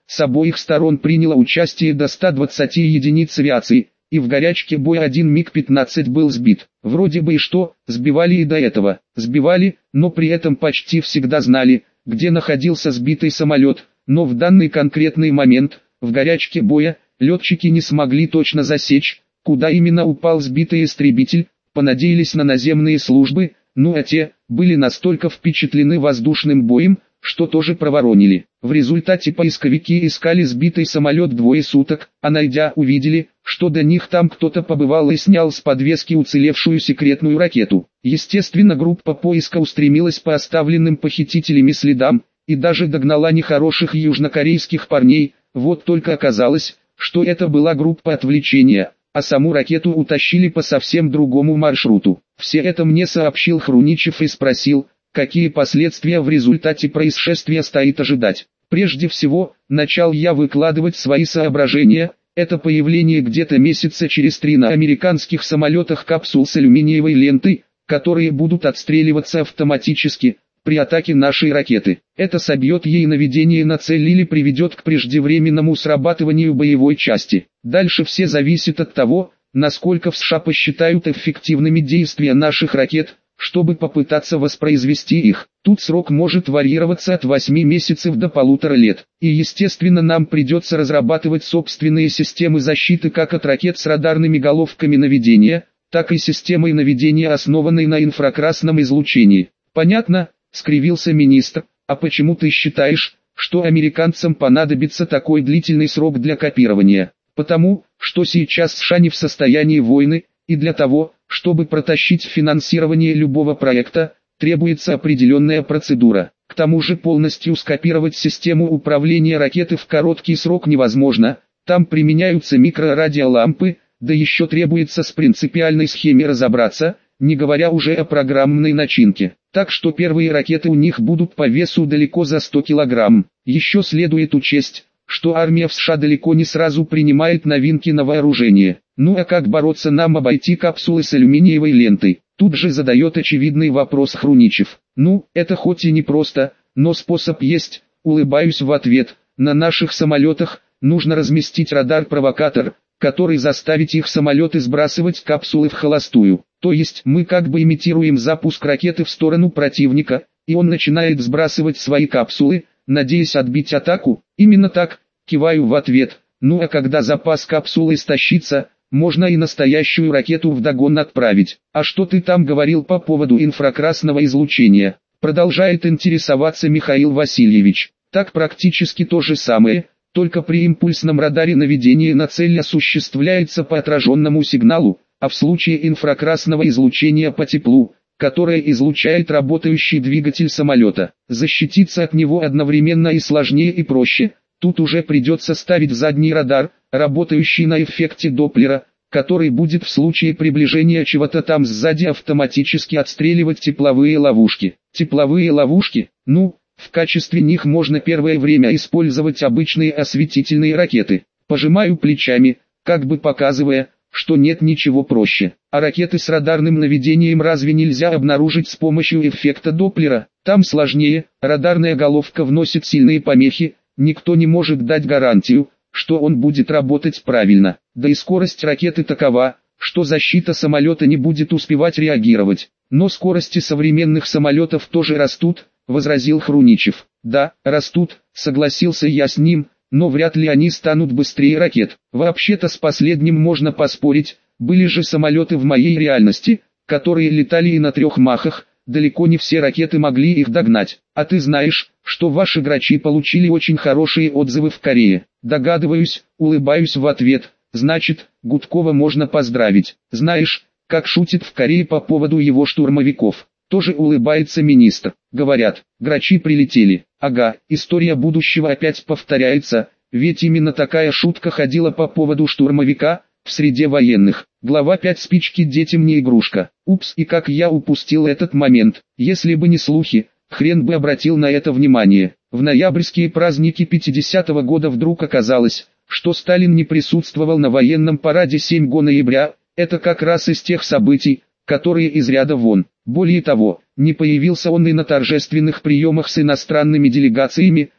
с обоих сторон приняло участие до 120 единиц авиации, и в горячке боя один МиГ-15 был сбит. Вроде бы и что, сбивали и до этого. Сбивали, но при этом почти всегда знали, где находился сбитый самолет, но в данный конкретный момент, в горячке боя, летчики не смогли точно засечь, куда именно упал сбитый истребитель, понадеялись на наземные службы, ну а те, были настолько впечатлены воздушным боем, что тоже проворонили. В результате поисковики искали сбитый самолет 2 суток, а найдя, увидели, что до них там кто-то побывал и снял с подвески уцелевшую секретную ракету. Естественно, группа поиска устремилась по оставленным похитителями следам, и даже догнала нехороших южнокорейских парней, вот только оказалось, что это была группа отвлечения, а саму ракету утащили по совсем другому маршруту. Все это мне сообщил Хруничев и спросил, какие последствия в результате происшествия стоит ожидать. Прежде всего, начал я выкладывать свои соображения. Это появление где-то месяца через 3 на американских самолетах капсул с алюминиевой лентой, которые будут отстреливаться автоматически при атаке нашей ракеты. Это собьет ей наведение на цель или приведет к преждевременному срабатыванию боевой части. Дальше все зависит от того, насколько в США посчитают эффективными действия наших ракет, чтобы попытаться воспроизвести их. Тут срок может варьироваться от 8 месяцев до 1,5 лет. И естественно нам придется разрабатывать собственные системы защиты как от ракет с радарными головками наведения, так и системой наведения, основанной на инфракрасном излучении. Понятно, скривился министр, а почему ты считаешь, что американцам понадобится такой длительный срок для копирования? Потому, что сейчас США не в состоянии войны, и для того, чтобы протащить финансирование любого проекта, требуется определенная процедура. К тому же полностью скопировать систему управления ракеты в короткий срок невозможно, там применяются микрорадиолампы, да еще требуется с принципиальной схеме разобраться, не говоря уже о программной начинке. Так что первые ракеты у них будут по весу далеко за 100 килограмм. Еще следует учесть, что армия в США далеко не сразу принимает новинки на вооружение. Ну а как бороться нам обойти капсулы с алюминиевой лентой? Тут же задает очевидный вопрос Хруничев. Ну, это хоть и не просто, но способ есть, улыбаюсь в ответ. На наших самолетах нужно разместить радар-провокатор, который заставит их самолеты сбрасывать капсулы в холостую. То есть мы как бы имитируем запуск ракеты в сторону противника, и он начинает сбрасывать свои капсулы, надеясь отбить атаку. Именно так, киваю в ответ. Ну а когда запас капсулы истощится, можно и настоящую ракету вдогон отправить. А что ты там говорил по поводу инфракрасного излучения? Продолжает интересоваться Михаил Васильевич. Так практически то же самое, только при импульсном радаре наведение на цель осуществляется по отраженному сигналу, а в случае инфракрасного излучения по теплу, которое излучает работающий двигатель самолета. Защититься от него одновременно и сложнее и проще. Тут уже придется ставить задний радар, работающий на эффекте Доплера, который будет в случае приближения чего-то там сзади автоматически отстреливать тепловые ловушки. Тепловые ловушки? Ну, в качестве них можно первое время использовать обычные осветительные ракеты. Пожимаю плечами, как бы показывая, что нет ничего проще. А ракеты с радарным наведением разве нельзя обнаружить с помощью эффекта Доплера? Там сложнее, радарная головка вносит сильные помехи, никто не может дать гарантию, что он будет работать правильно. Да и скорость ракеты такова, что защита самолета не будет успевать реагировать. Но скорости современных самолетов тоже растут, возразил Хруничев. Да, растут, согласился я с ним, но вряд ли они станут быстрее ракет. Вообще-то с последним можно поспорить, были же самолеты в моей реальности, которые летали и на 3 махах, далеко не все ракеты могли их догнать. А ты знаешь, что ваши грачи получили очень хорошие отзывы в Корее. Догадываюсь, улыбаюсь в ответ. Значит, Гудкова можно поздравить. Знаешь, как шутит в Корее по поводу его штурмовиков. Тоже улыбается министр. Говорят, грачи прилетели. Ага, история будущего опять повторяется, ведь именно такая шутка ходила по поводу штурмовика в среде военных. Глава 5. Спички детям не игрушка. Упс, и как я упустил этот момент. Если бы не слухи, хрен бы обратил на это внимание. В ноябрьские праздники 50-го года вдруг оказалось, что Сталин не присутствовал на военном параде 7 ноября. Это как раз из тех событий, которые из ряда вон. Более того, не появился он и на торжественных приемах с иностранными делегациями,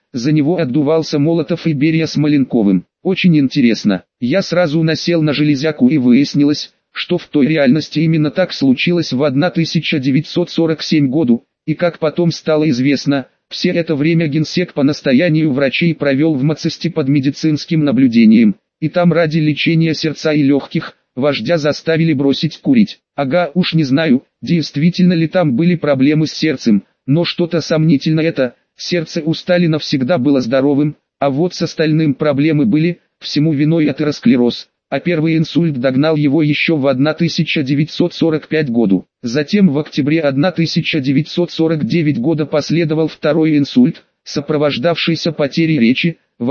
за него отдувался Молотов и Берия с Маленковым. Очень интересно. Я сразу насел на железяку и выяснилось, что в той реальности именно так случилось в 1947 году, и как потом стало известно, все это время генсек по настоянию врачей провел в Мацесте под медицинским наблюдением, и там ради лечения сердца и легких, вождя заставили бросить курить. Ага, уж не знаю, действительно ли там были проблемы с сердцем, но что-то сомнительно это, сердце у Сталина всегда было здоровым, а вот с остальным проблемы были, всему виной атеросклероз, а первый инсульт догнал его еще в 1945 году. Затем в октябре 1949 года последовал второй инсульт, сопровождавшийся потерей речи, в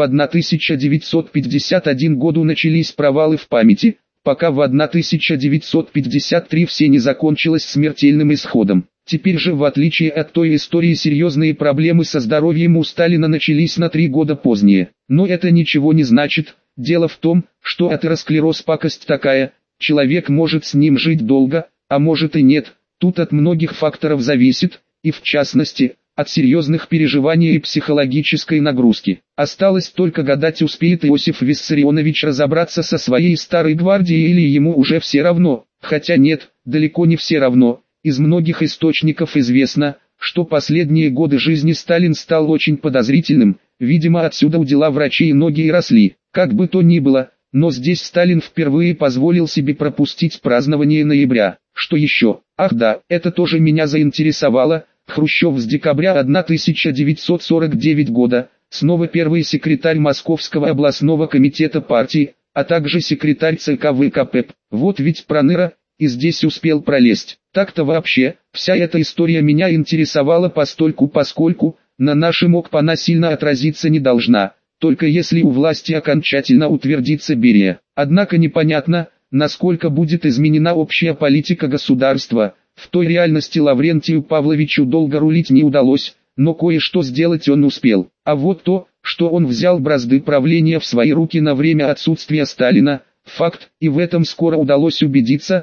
1951 году начались провалы в памяти, пока в 1953 все не закончилось смертельным исходом. Теперь же, в отличие от той истории, серьезные проблемы со здоровьем у Сталина начались на 3 года позднее. Но это ничего не значит. Дело в том, что атеросклероз пакость такая, человек может с ним жить долго, а может и нет. Тут от многих факторов зависит, и в частности, от серьезных переживаний и психологической нагрузки. Осталось только гадать, успеет Иосиф Виссарионович разобраться со своей старой гвардией или ему уже все равно. Хотя нет, далеко не все равно. Из многих источников известно, что последние годы жизни Сталин стал очень подозрительным, видимо отсюда у дела врачей ноги и росли. Как бы то ни было, но здесь Сталин впервые позволил себе пропустить празднование ноября. Что еще? Ах да, это тоже меня заинтересовало. Хрущев с декабря 1949 года, снова первый секретарь Московского областного комитета партии, а также секретарь ЦК ВКП. Вот ведь проныра, и здесь успел пролезть. Так-то вообще, вся эта история меня интересовала постольку-поскольку, на нашем ОКП сильно отразиться не должна, только если у власти окончательно утвердится Берия. Однако непонятно, насколько будет изменена общая политика государства. В той реальности Лаврентию Павловичу долго рулить не удалось, но кое-что сделать он успел. А вот то, что он взял бразды правления в свои руки на время отсутствия Сталина, факт, и в этом скоро удалось убедиться.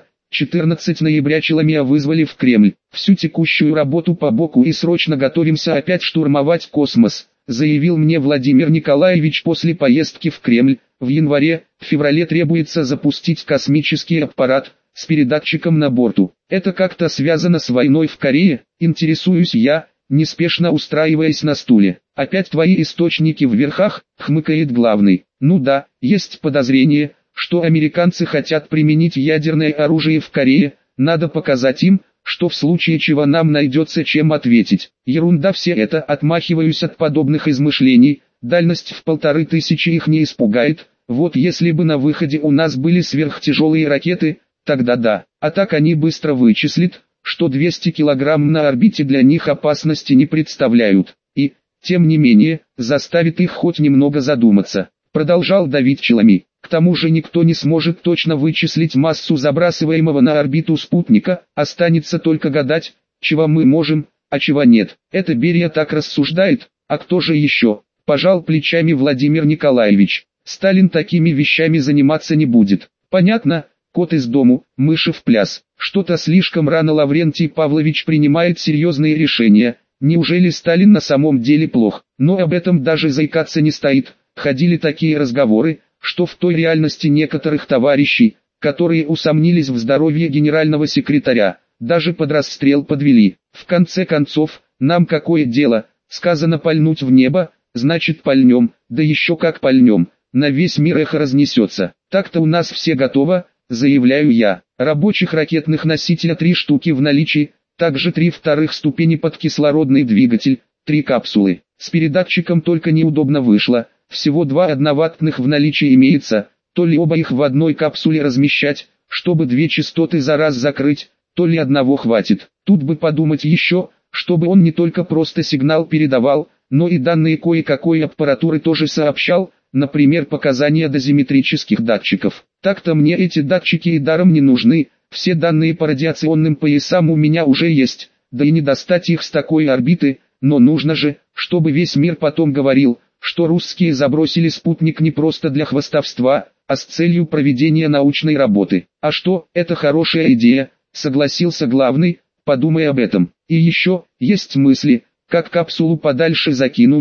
14 ноября Челомея вызвали в Кремль. Всю текущую работу по боку и срочно готовимся опять штурмовать космос, заявил мне Владимир Николаевич после поездки в Кремль. В январе-феврале требуется запустить космический аппарат с передатчиком на борту. Это как-то связано с войной в Корее, интересуюсь я, неспешно устраиваясь на стуле. Опять твои источники в верхах, хмыкает главный. Ну да, есть подозрение, что американцы хотят применить ядерное оружие в Корее, надо показать им, что в случае чего нам найдется чем ответить. Ерунда все это, отмахиваюсь от подобных измышлений, дальность в 1500 их не испугает, вот если бы на выходе у нас были сверхтяжелые ракеты, тогда да, а так они быстро вычислят, что 200 килограмм на орбите для них опасности не представляют, и, тем не менее, заставит их хоть немного задуматься. Продолжал давить Челомей. К тому же никто не сможет точно вычислить массу забрасываемого на орбиту спутника, останется только гадать, чего мы можем, а чего нет. Это Берия так рассуждает, а кто же еще? Пожал плечами Владимир Николаевич. Сталин такими вещами заниматься не будет. Понятно, кот из дому, мыши в пляс. Что-то слишком рано Лаврентий Павлович принимает серьезные решения. Неужели Сталин на самом деле плох? Но об этом даже заикаться не стоит. Ходили такие разговоры, что в той реальности некоторых товарищей, которые усомнились в здоровье генерального секретаря, даже под расстрел подвели. В конце концов, нам какое дело, сказано пальнуть в небо, значит пальнем, да еще как пальнем, на весь мир эхо разнесется. Так-то у нас все готово, заявляю я. Рабочих ракетных носителя 3 штуки в наличии, также 3 вторых ступени под кислородный двигатель, 3 капсулы. С передатчиком только неудобно вышло. Всего 2 одноваттных в наличии имеется, то ли оба их в одной капсуле размещать, чтобы 2 частоты за раз закрыть, то ли одного хватит. Тут бы подумать еще, чтобы он не только просто сигнал передавал, но и данные кое-какой аппаратуры тоже сообщал, например показания дозиметрических датчиков. Так-то мне эти датчики и даром не нужны, все данные по радиационным поясам у меня уже есть, да и не достать их с такой орбиты, но нужно же, чтобы весь мир потом говорил, что русские забросили спутник не просто для хвастовства, а с целью проведения научной работы. А что, это хорошая идея, согласился главный, подумай об этом. И еще, есть мысли, как капсулу подальше закинуть,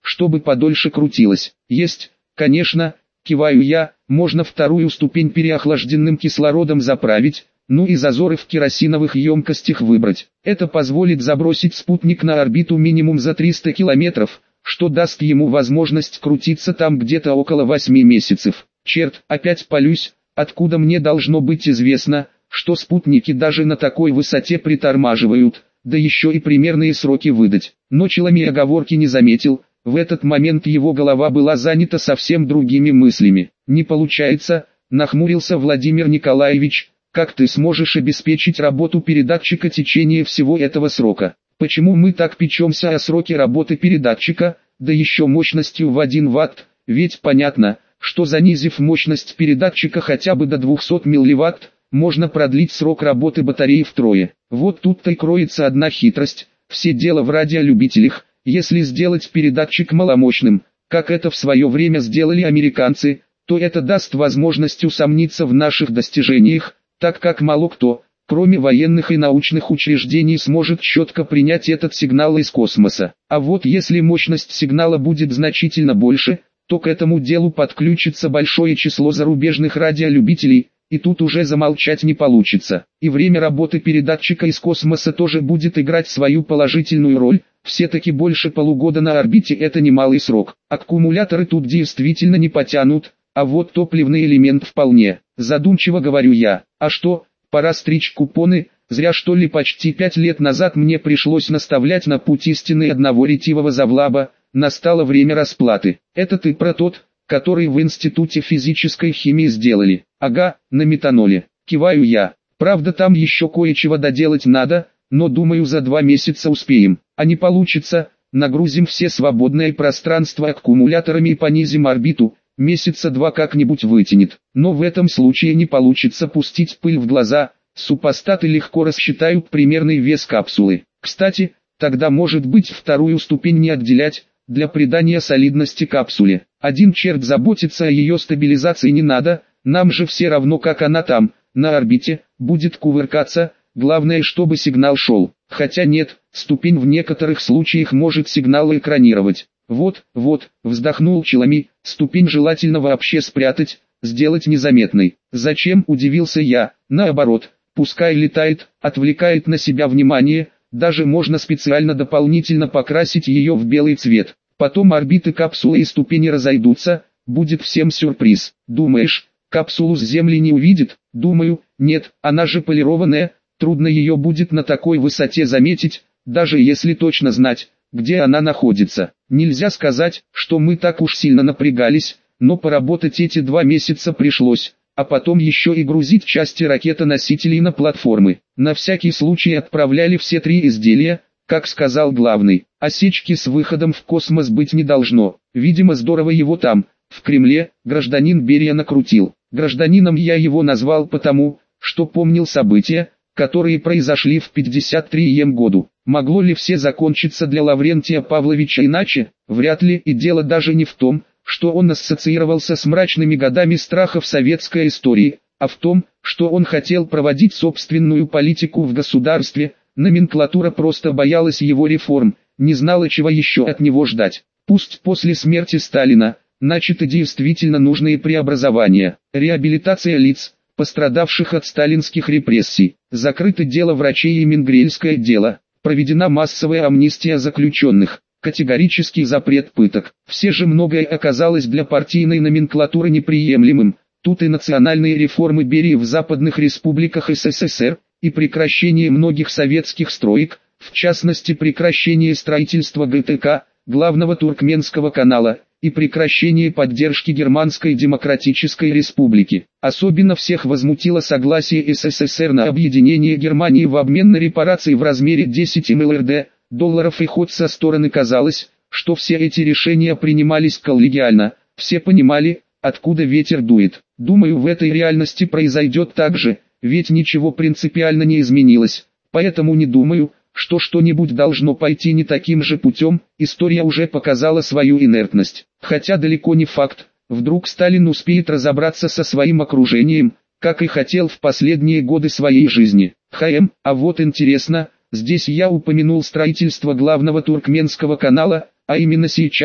чтобы подольше крутилось. Есть, конечно, киваю я, можно вторую ступень переохлажденным кислородом заправить, ну и зазоры в керосиновых емкостях выбрать. Это позволит забросить спутник на орбиту минимум за 300 километров, что даст ему возможность крутиться там где-то около 8 месяцев. Черт, опять палюсь, откуда мне должно быть известно, что спутники даже на такой высоте притормаживают, да еще и примерные сроки выдать. Но Челами оговорки не заметил, в этот момент его голова была занята совсем другими мыслями. «Не получается», — нахмурился Владимир Николаевич, — «как ты сможешь обеспечить работу передатчика течение всего этого срока? Почему мы так печемся о сроке работы передатчика, да еще мощностью в 1 ватт, ведь понятно, что занизив мощность передатчика хотя бы до 200 милливатт, можно продлить срок работы батареи втрое. Вот тут-то и кроется одна хитрость, все дело в радиолюбителях. Если сделать передатчик маломощным, как это в свое время сделали американцы, то это даст возможность усомниться в наших достижениях, так как мало кто, кроме военных и научных учреждений, сможет четко принять этот сигнал из космоса. А вот если мощность сигнала будет значительно больше, то к этому делу подключится большое число зарубежных радиолюбителей, и тут уже замолчать не получится. И время работы передатчика из космоса тоже будет играть свою положительную роль. Все-таки больше полугода на орбите — это немалый срок. Аккумуляторы тут действительно не потянут, а вот топливный элемент вполне. Задумчиво говорю я. А что, пора стричь купоны? Зря что ли почти 5 лет назад мне пришлось наставлять на путь истины одного ретивого завлаба. Настало время расплаты. Это ты про тот, который в Институте физической химии сделали? Ага, на метаноле. Киваю я. Правда, там еще кое-чего доделать надо, но думаю, за 2 месяца успеем. А не получится, нагрузим все свободное пространство аккумуляторами и понизим орбиту, месяца 2 как-нибудь вытянет. Но в этом случае не получится пустить пыль в глаза, супостаты легко рассчитают примерный вес капсулы. Кстати, тогда может быть вторую ступень не отделять, для придания солидности капсуле. Один черт заботиться о ее стабилизации не надо, нам же все равно как она там, на орбите, будет кувыркаться, главное чтобы сигнал шел. Хотя нет, ступень в некоторых случаях может сигналы экранировать. Вот, вздохнул Челами, ступень желательно вообще спрятать, сделать незаметной. Зачем, удивился я, наоборот, пускай летает, отвлекает на себя внимание, даже можно специально дополнительно покрасить ее в белый цвет. Потом орбиты капсулы и ступени разойдутся, будет всем сюрприз. Думаешь, капсулу с Земли не увидит? Думаю, нет, она же полированная, трудно ее будет на такой высоте заметить, даже если точно знать, где она находится. Нельзя сказать, что мы так уж сильно напрягались, но поработать эти 2 месяца пришлось, а потом еще и грузить части ракетоносителей на платформы. На всякий случай отправляли все 3 изделия, как сказал главный. Осечки с выходом в космос быть не должно. Видимо, здорово его там, в Кремле, гражданин Берия накрутил. Гражданином я его назвал потому, что помнил события, которые произошли в 53-м году. Могло ли все закончиться для Лаврентия Павловича иначе? Вряд ли, и дело даже не в том, что он ассоциировался с мрачными годами страхов советской истории, а в том, что он хотел проводить собственную политику в государстве. Номенклатура просто боялась его реформ, не знала, чего еще от него ждать. Пусть после смерти Сталина начаты действительно нужные преобразования, реабилитация лиц, пострадавших от сталинских репрессий, закрыто дело врачей и Менгрельское дело, проведена массовая амнистия заключенных, категорический запрет пыток. Все же многое оказалось для партийной номенклатуры неприемлемым, тут и национальные реформы Берии в западных республиках СССР, и прекращение многих советских строек, в частности прекращение строительства ГТК, главного туркменского канала, и прекращение поддержки Германской Демократической Республики. Особенно всех возмутило согласие СССР на объединение Германии в обмен на репарации в размере 10 миллиардов долларов, и хоть со стороны казалось, что все эти решения принимались коллегиально, все понимали, откуда ветер дует. Думаю, в этой реальности произойдет так же, ведь ничего принципиально не изменилось, поэтому не думаю, что что-нибудь должно пойти не таким же путем. История уже показала свою инертность. Хотя далеко не факт, вдруг Сталин успеет разобраться со своим окружением, как и хотел в последние годы своей жизни. А вот интересно, здесь я упомянул строительство главного туркменского канала, а именно сейчас,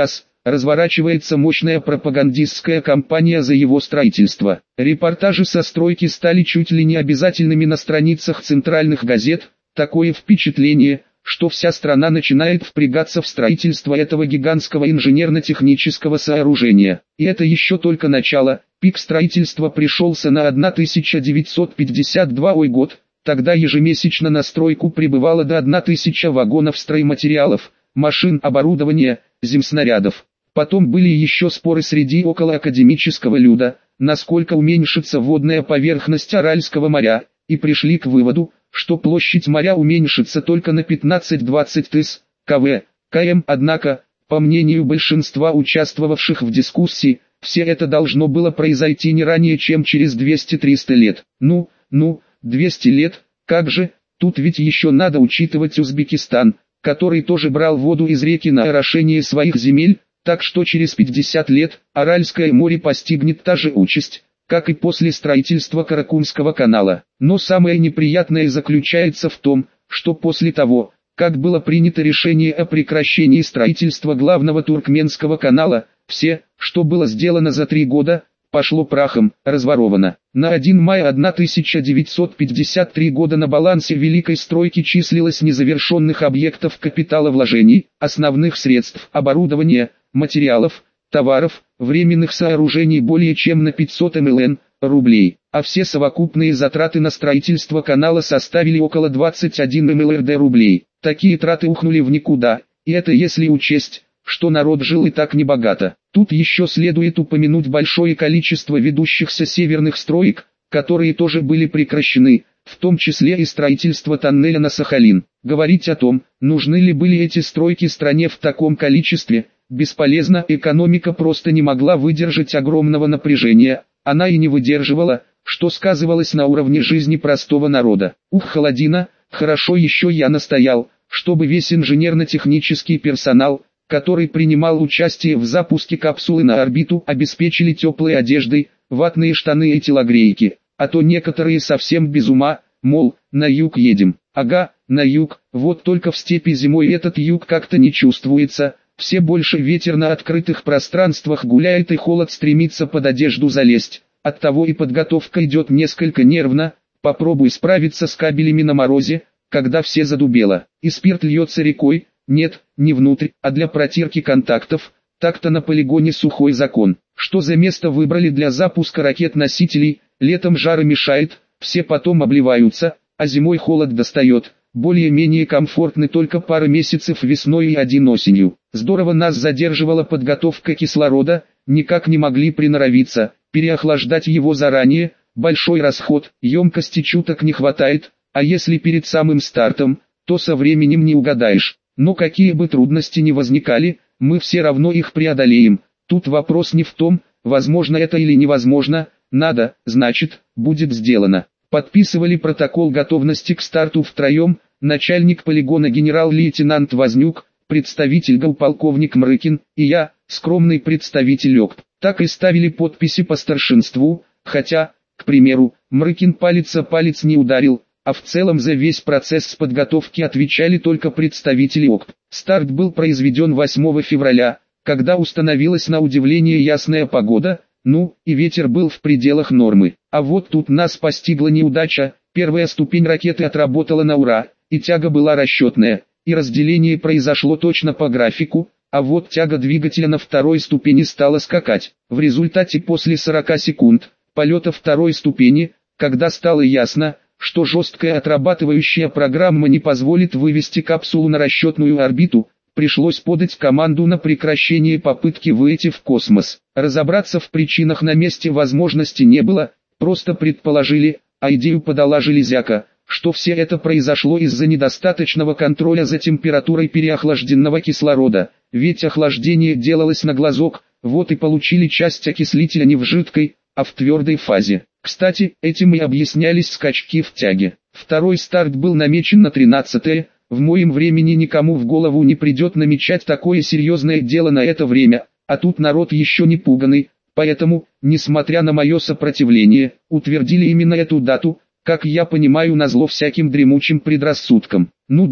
разворачивается мощная пропагандистская кампания за его строительство. Репортажи со стройки стали чуть ли не обязательными на страницах центральных газет. Такое впечатление, что вся страна начинает впрягаться в строительство этого гигантского инженерно-технического сооружения. И это еще только начало. Пик строительства пришелся на 1952 год. Тогда ежемесячно на стройку прибывало до 1000 вагонов стройматериалов, машин, оборудования, земснарядов. Потом были еще споры среди околоакадемического люда, насколько уменьшится водная поверхность Аральского моря, и пришли к выводу, что площадь моря уменьшится только на 15-20 тыс. км. Однако, по мнению большинства участвовавших в дискуссии, все это должно было произойти не ранее, чем через 200-300 лет. 200 лет, как же, тут ведь еще надо учитывать Узбекистан, который тоже брал воду из реки на орошение своих земель, так что через 50 лет Аральское море постигнет та же участь, как и после строительства Каракумского канала. Но самое неприятное заключается в том, что после того, как было принято решение о прекращении строительства главного Туркменского канала, все, что было сделано за 3 года, пошло прахом, разворовано. На 1 мая 1953 года на балансе Великой стройки числилось незавершенных объектов капиталовложений, основных средств, оборудования, материалов, товаров, временных сооружений более чем на 500 млн. рублей, а все совокупные затраты на строительство канала составили около 21 млрд. Рублей. Такие траты ухнули в никуда, и это если учесть, что народ жил и так небогато. Тут еще следует упомянуть большое количество ведущихся северных строек, которые тоже были прекращены, в том числе и строительство тоннеля на Сахалин. Говорить о том, нужны ли были эти стройки стране в таком количестве, бесполезно. Экономика просто не могла выдержать огромного напряжения, она и не выдерживала, что сказывалось на уровне жизни простого народа. Холодина, хорошо еще я настоял, чтобы весь инженерно-технический персонал, который принимал участие в запуске капсулы на орбиту, обеспечили теплой одеждой, ватные штаны и телогрейки, а то некоторые совсем без ума, мол, на юг едем. Ага, на юг, вот только в степи зимой этот юг как-то не чувствуется, все больше ветер на открытых пространствах гуляет и холод стремится под одежду залезть, оттого и подготовка идет несколько нервно, попробуй справиться с кабелями на морозе, когда все задубело, и спирт льется рекой. Нет, не внутрь, а для протирки контактов. Так-то на полигоне сухой закон. Что за место выбрали для запуска ракет-носителей? Летом жара мешает, все потом обливаются, а зимой холод достает. Более-менее комфортны только пара месяцев весной и 1 осенью. Здорово нас задерживала подготовка кислорода, никак не могли приноровиться, переохлаждать его заранее, большой расход, емкости чуток не хватает, а если перед самым стартом, то со временем не угадаешь. Но какие бы трудности ни возникали, мы все равно их преодолеем. Тут вопрос не в том, возможно это или невозможно, надо, значит, будет сделано. Подписывали протокол готовности к старту втроем, начальник полигона генерал-лейтенант Вознюк, представитель гауполковник Мрыкин, и я, скромный представитель ОКП. Так и ставили подписи по старшинству, хотя, к примеру, Мрыкин палец о палец не ударил, а в целом за весь процесс подготовки отвечали только представители ОКП. Старт был произведен 8 февраля, когда установилась на удивление ясная погода, и ветер был в пределах нормы. А вот тут нас постигла неудача, первая ступень ракеты отработала на ура, и тяга была расчетная, и разделение произошло точно по графику, а вот тяга двигателя на второй ступени стала скакать. В результате после 40 секунд полета второй ступени, когда стало ясно, что жесткая отрабатывающая программа не позволит вывести капсулу на расчетную орбиту, пришлось подать команду на прекращение попытки выйти в космос. Разобраться в причинах на месте возможности не было, просто предположили, а идею подала железяка, что все это произошло из-за недостаточного контроля за температурой переохлажденного кислорода, ведь охлаждение делалось на глазок, вот и получили часть окислителя не в жидкой, а в твердой фазе. Кстати, этим и объяснялись скачки в тяге. Второй старт был намечен на 13-е, в моем времени никому в голову не придет намечать такое серьезное дело на это время, а тут народ еще не пуганный, поэтому, несмотря на мое сопротивление, утвердили именно эту дату, как я понимаю, назло всяким дремучим предрассудкам. Ну да,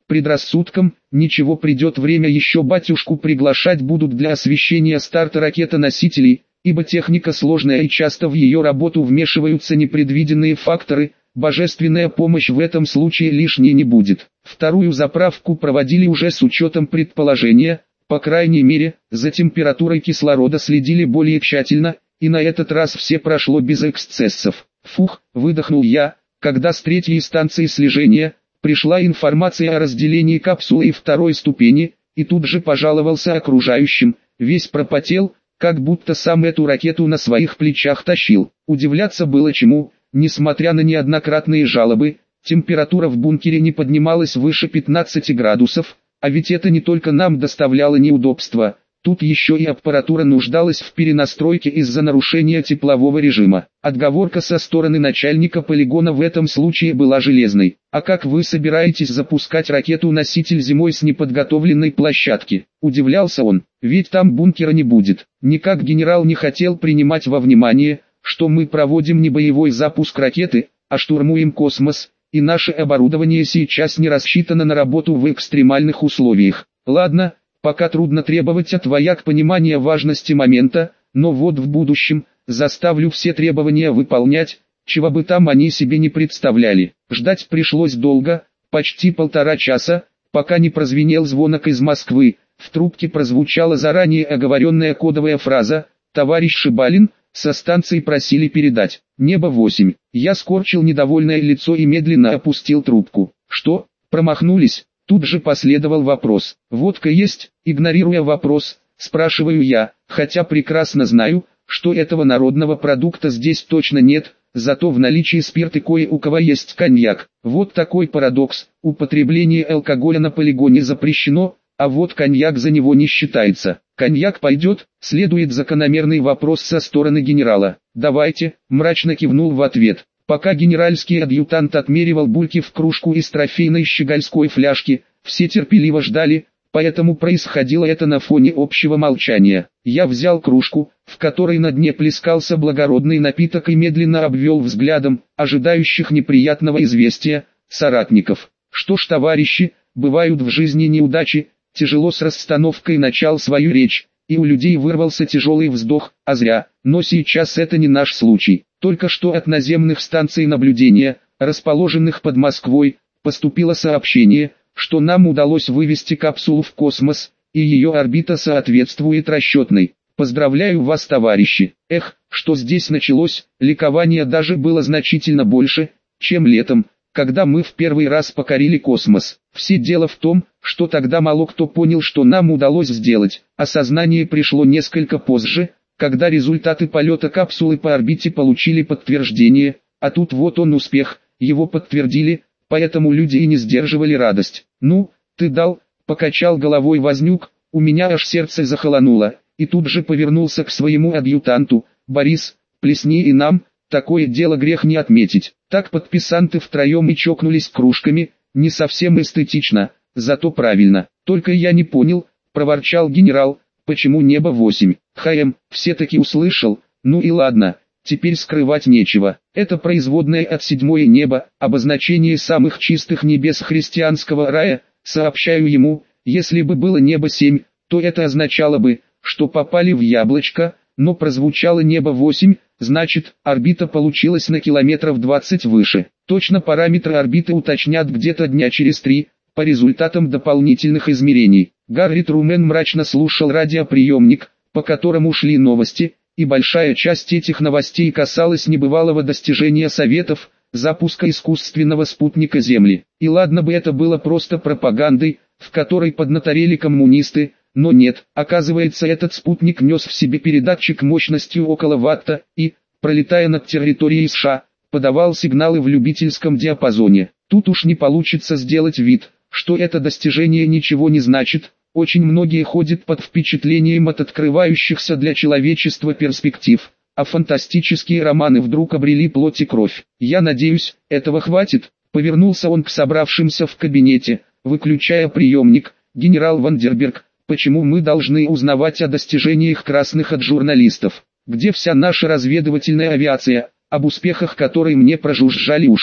предрассудкам, ничего, придет время, еще батюшку приглашать будут для освещения старта ракетоносителей, ибо техника сложная и часто в ее работу вмешиваются непредвиденные факторы, божественная помощь в этом случае лишней не будет. Вторую заправку проводили уже с учетом предположения, по крайней мере, за температурой кислорода следили более тщательно, и на этот раз все прошло без эксцессов. Фух, выдохнул я, когда с третьей станции слежения пришла информация о разделении капсулы и второй ступени, и тут же пожаловался окружающим, весь пропотел, как будто сам эту ракету на своих плечах тащил. Удивляться было чему, несмотря на неоднократные жалобы, температура в бункере не поднималась выше 15 градусов, а ведь это не только нам доставляло неудобства. Тут еще и аппаратура нуждалась в перенастройке из-за нарушения теплового режима. Отговорка со стороны начальника полигона в этом случае была железной. А как вы собираетесь запускать ракету-носитель зимой с неподготовленной площадки? Удивлялся он, ведь там бункера не будет. Никак генерал не хотел принимать во внимание, что мы проводим не боевой запуск ракеты, а штурмуем космос, и наше оборудование сейчас не рассчитано на работу в экстремальных условиях. Ладно, пока трудно требовать от вояк понимания важности момента, но вот в будущем заставлю все требования выполнять, чего бы там они себе не представляли. Ждать пришлось долго, почти 1,5 часа, пока не прозвенел звонок из Москвы. В трубке прозвучала заранее оговоренная кодовая фраза «Товарищ Шибалин, со станции просили передать. Небо-8». Я скорчил недовольное лицо и медленно опустил трубку. «Что, промахнулись?» Тут же последовал вопрос. «Водка есть?» Игнорируя вопрос, спрашиваю я, хотя прекрасно знаю, что этого народного продукта здесь точно нет, зато в наличии спирта кое у кого есть коньяк. Вот такой парадокс, употребление алкоголя на полигоне запрещено, а вот коньяк за него не считается. «Коньяк пойдет?» — следует закономерный вопрос со стороны генерала. «Давайте», — мрачно кивнул в ответ. Пока генеральский адъютант отмеривал бульки в кружку из трофейной щегольской фляжки, все терпеливо ждали, поэтому происходило это на фоне общего молчания. Я взял кружку, в которой на дне плескался благородный напиток, и медленно обвел взглядом ожидающих неприятного известия соратников. «Что ж, товарищи, бывают в жизни неудачи», тяжело с расстановкой начал свою речь, и у людей вырвался тяжелый вздох, а зря, но сейчас это не наш случай. Только что от наземных станций наблюдения, расположенных под Москвой, поступило сообщение, что нам удалось вывести капсулу в космос, и ее орбита соответствует расчетной. Поздравляю вас, товарищи. Эх, что здесь началось, ликование даже было значительно больше, чем летом, когда мы в первый раз покорили космос. Все дело в том, что тогда мало кто понял, что нам удалось сделать. Осознание пришло несколько позже, когда результаты полета капсулы по орбите получили подтверждение, а тут вот он успех, его подтвердили, поэтому люди и не сдерживали радость. «Ну, ты дал», — покачал головой Вознюк, у меня аж сердце захолонуло, и тут же повернулся к своему адъютанту. «Борис, плесни и нам, такое дело грех не отметить». Так подписанты втроем и чокнулись кружками, не совсем эстетично, зато правильно. «Только я не понял», — проворчал генерал, — «почему небо-8?» Все-таки услышал, ну и ладно, теперь скрывать нечего. Это производное от седьмое небо, обозначение самых чистых небес христианского рая, сообщаю ему. Если бы было небо 7, то это означало бы, что попали в яблочко, но прозвучало небо 8, значит, орбита получилась на километров 20 выше. Точно параметры орбиты уточнят где-то дня через 3, по результатам дополнительных измерений. Гарри Трумен мрачно слушал радиоприемник, по которому шли новости, и большая часть этих новостей касалась небывалого достижения Советов, запуска искусственного спутника Земли. И ладно бы это было просто пропагандой, в которой поднаторели коммунисты, но нет, оказывается, этот спутник нес в себе передатчик мощностью около ватта и, пролетая над территорией США, подавал сигналы в любительском диапазоне. Тут уж не получится сделать вид, что это достижение ничего не значит. Очень многие ходят под впечатлением от открывающихся для человечества перспектив, а фантастические романы вдруг обрели плоть и кровь. Я надеюсь, этого хватит. Повернулся он к собравшимся в кабинете, выключая приемник. Генерал Вандерберг, почему мы должны узнавать о достижениях красных от журналистов? Где вся наша разведывательная авиация, об успехах которой мне прожужжали уши?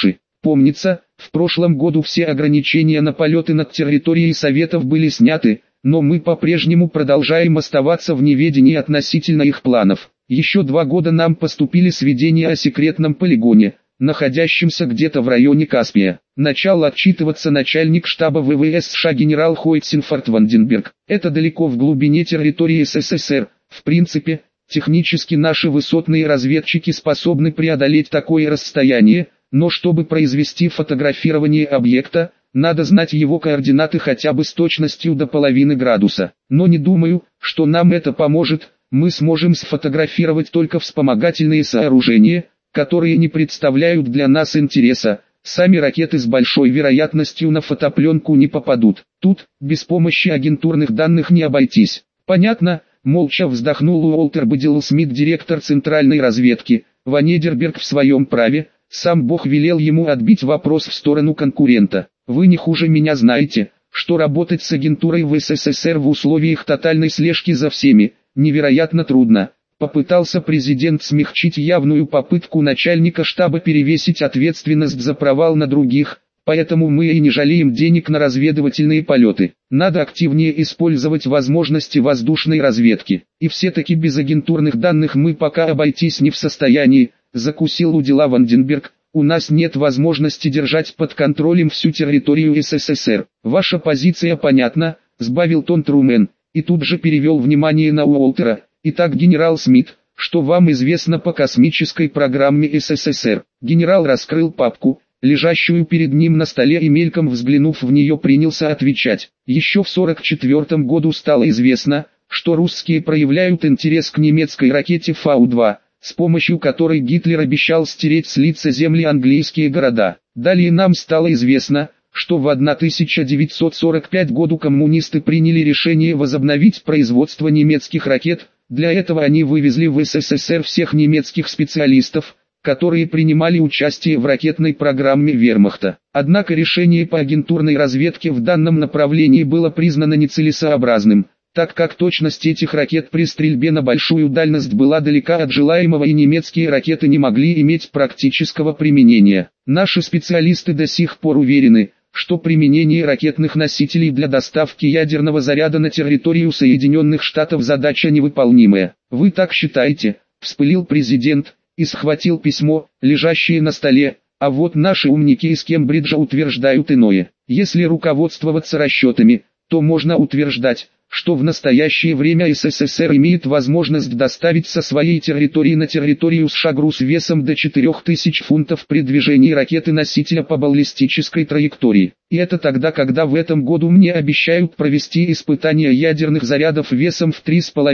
Помнится, в прошлом году все ограничения на полеты над территорией Советов были сняты, но мы по-прежнему продолжаем оставаться в неведении относительно их планов. Еще 2 года нам поступили сведения о секретном полигоне, находящемся где-то в районе Каспия. Начал отчитываться начальник штаба ВВС США генерал Хойценфорд Ванденберг. Это далеко в глубине территории СССР. В принципе, технически наши высотные разведчики способны преодолеть такое расстояние, но чтобы произвести фотографирование объекта, надо знать его координаты хотя бы с точностью до половины градуса. Но не думаю, что нам это поможет, мы сможем сфотографировать только вспомогательные сооружения, которые не представляют для нас интереса. Сами ракеты с большой вероятностью на фотопленку не попадут. Тут, без помощи агентурных данных не обойтись. Понятно, молча вздохнул Уолтер Бадил Смит, директор центральной разведки. Ванедерберг в своем праве, сам Бог велел ему отбить вопрос в сторону конкурента. Вы не хуже меня знаете, что работать с агентурой в СССР в условиях тотальной слежки за всеми, невероятно трудно. Попытался президент смягчить явную попытку начальника штаба перевесить ответственность за провал на других, поэтому мы и не жалеем денег на разведывательные полеты. Надо активнее использовать возможности воздушной разведки. И все-таки без агентурных данных мы пока обойтись не в состоянии, закусил у дела Ванденберг. У нас нет возможности держать под контролем всю территорию СССР. Ваша позиция понятна, сбавил тон Трумен, и тут же перевел внимание на Уолтера. Итак, генерал Смит, что вам известно по космической программе СССР? Генерал раскрыл папку, лежащую перед ним на столе, и мельком взглянув в нее принялся отвечать. Еще в 1944 году стало известно, что русские проявляют интерес к немецкой ракете Фау-2, с помощью которой Гитлер обещал стереть с лица земли английские города. Далее нам стало известно, что в 1945 году коммунисты приняли решение возобновить производство немецких ракет. Для этого они вывезли в СССР всех немецких специалистов, которые принимали участие в ракетной программе вермахта. Однако решение по агентурной разведке в данном направлении было признано нецелесообразным, так как точность этих ракет при стрельбе на большую дальность была далека от желаемого, и немецкие ракеты не могли иметь практического применения. Наши специалисты до сих пор уверены, что применение ракетных носителей для доставки ядерного заряда на территорию Соединенных Штатов задача невыполнимая. Вы так считаете? Вспылил президент и схватил письмо, лежащее на столе. А вот наши умники из Кембриджа утверждают иное. Если руководствоваться расчетами, то можно утверждать, что в настоящее время СССР имеет возможность доставить со своей территории на территорию США груз весом до 4000 фунтов при движении ракеты-носителя по баллистической траектории. И это тогда, когда в этом году мне обещают провести испытания ядерных зарядов весом в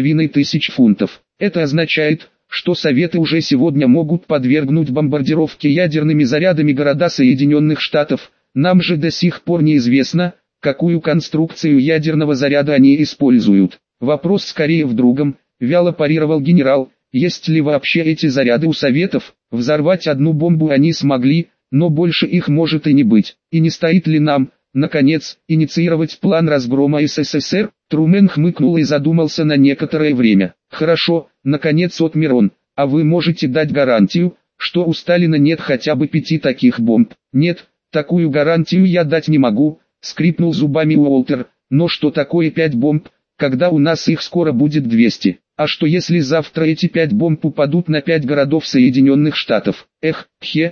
3500 фунтов. Это означает, что Советы уже сегодня могут подвергнуть бомбардировке ядерными зарядами города Соединенных Штатов. Нам же до сих пор неизвестно, какую конструкцию ядерного заряда они используют. Вопрос скорее в другом, вяло парировал генерал. Есть ли вообще эти заряды у Советов? Взорвать одну бомбу они смогли, но больше их может и не быть. И не стоит ли нам, наконец, инициировать план разгрома СССР? Трумен хмыкнул и задумался на некоторое время. Хорошо, наконец отмер он. А вы можете дать гарантию, что у Сталина нет хотя бы 5 таких бомб? Нет, такую гарантию я дать не могу. Скрипнул зубами Уолтер, но что такое 5 бомб, когда у нас их скоро будет 200? А что если завтра эти 5 бомб упадут на 5 городов Соединенных Штатов? Эх,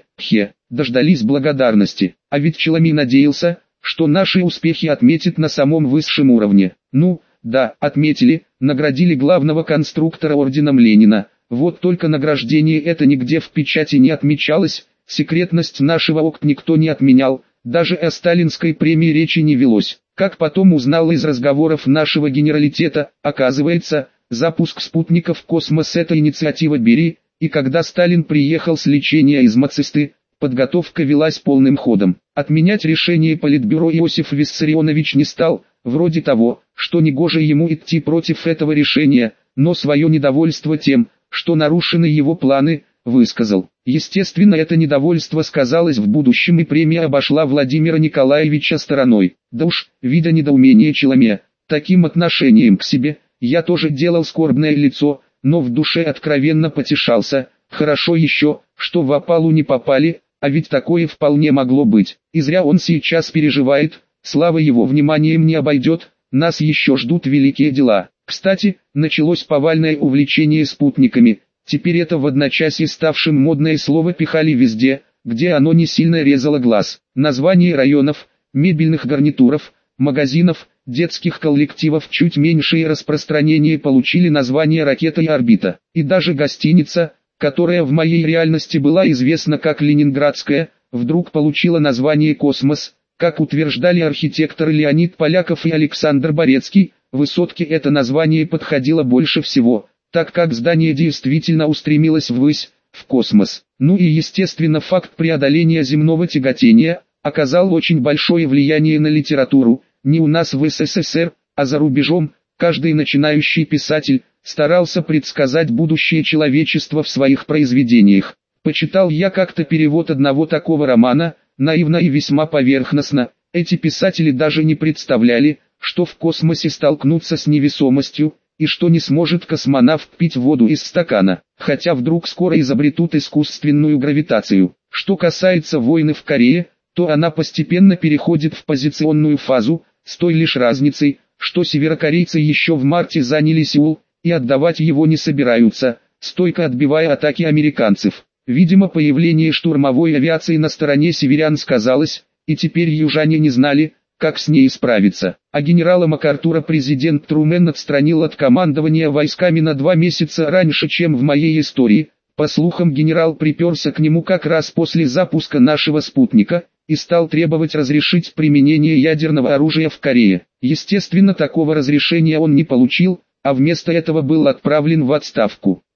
дождались благодарности. А ведь Челами надеялся, что наши успехи отметят на самом высшем уровне. Ну, да, отметили, наградили главного конструктора орденом Ленина. Вот только награждение это нигде в печати не отмечалось, секретность нашего ОКТ никто не отменял. Даже о сталинской премии речи не велось. Как потом узнал из разговоров нашего генералитета, оказывается, запуск спутников в космос — это инициатива Берии, и когда Сталин приехал с лечения из Мацисты, подготовка велась полным ходом. Отменять решение Политбюро Иосиф Виссарионович не стал, вроде того, что негоже ему идти против этого решения, но свое недовольство тем, что нарушены его планы, высказал. Естественно, это недовольство сказалось в будущем, и премия обошла Владимира Николаевича стороной. Да уж, видя недоумение Челаме таким отношением к себе, я тоже делал скорбное лицо, но в душе откровенно потешался. Хорошо еще, что в опалу не попали, А ведь такое вполне могло быть. И зря он сейчас переживает, слава его вниманием не обойдет, нас еще ждут великие дела. Кстати, началось повальное увлечение спутниками, теперь это в одночасье ставшим модное слово пихали везде, где оно не сильно резало глаз. Названия районов, мебельных гарнитуров, магазинов, детских коллективов чуть меньшее распространение получили название «Ракета» и «Орбита». И даже гостиница, которая в моей реальности была известна как Ленинградская, вдруг получила название «Космос», как утверждали архитекторы Леонид Поляков и Александр Борецкий. Высотке это название подходило больше всего, так как здание действительно устремилось ввысь, в космос. Ну и естественно факт преодоления земного тяготения оказал очень большое влияние на литературу. Не у нас в СССР, а за рубежом, каждый начинающий писатель старался предсказать будущее человечества в своих произведениях. Почитал я как-то перевод одного такого романа, наивно и весьма поверхностно. Эти писатели даже не представляли, что в космосе столкнутся с невесомостью, и что не сможет космонавт пить воду из стакана, хотя вдруг скоро изобретут искусственную гравитацию. Что касается войны в Корее, то она постепенно переходит в позиционную фазу, с той лишь разницей, что северокорейцы еще в марте заняли Сеул, и отдавать его не собираются, стойко отбивая атаки американцев. Видимо, появление штурмовой авиации на стороне северян сказалось, и теперь южане не знали, как с ней справиться. А генерала МакАртура президент Трумен отстранил от командования войсками на 2 месяца раньше, чем в моей истории. По слухам, генерал приперся к нему как раз после запуска нашего спутника, и стал требовать разрешить применение ядерного оружия в Корее. Естественно, такого разрешения он не получил, а вместо этого был отправлен в отставку.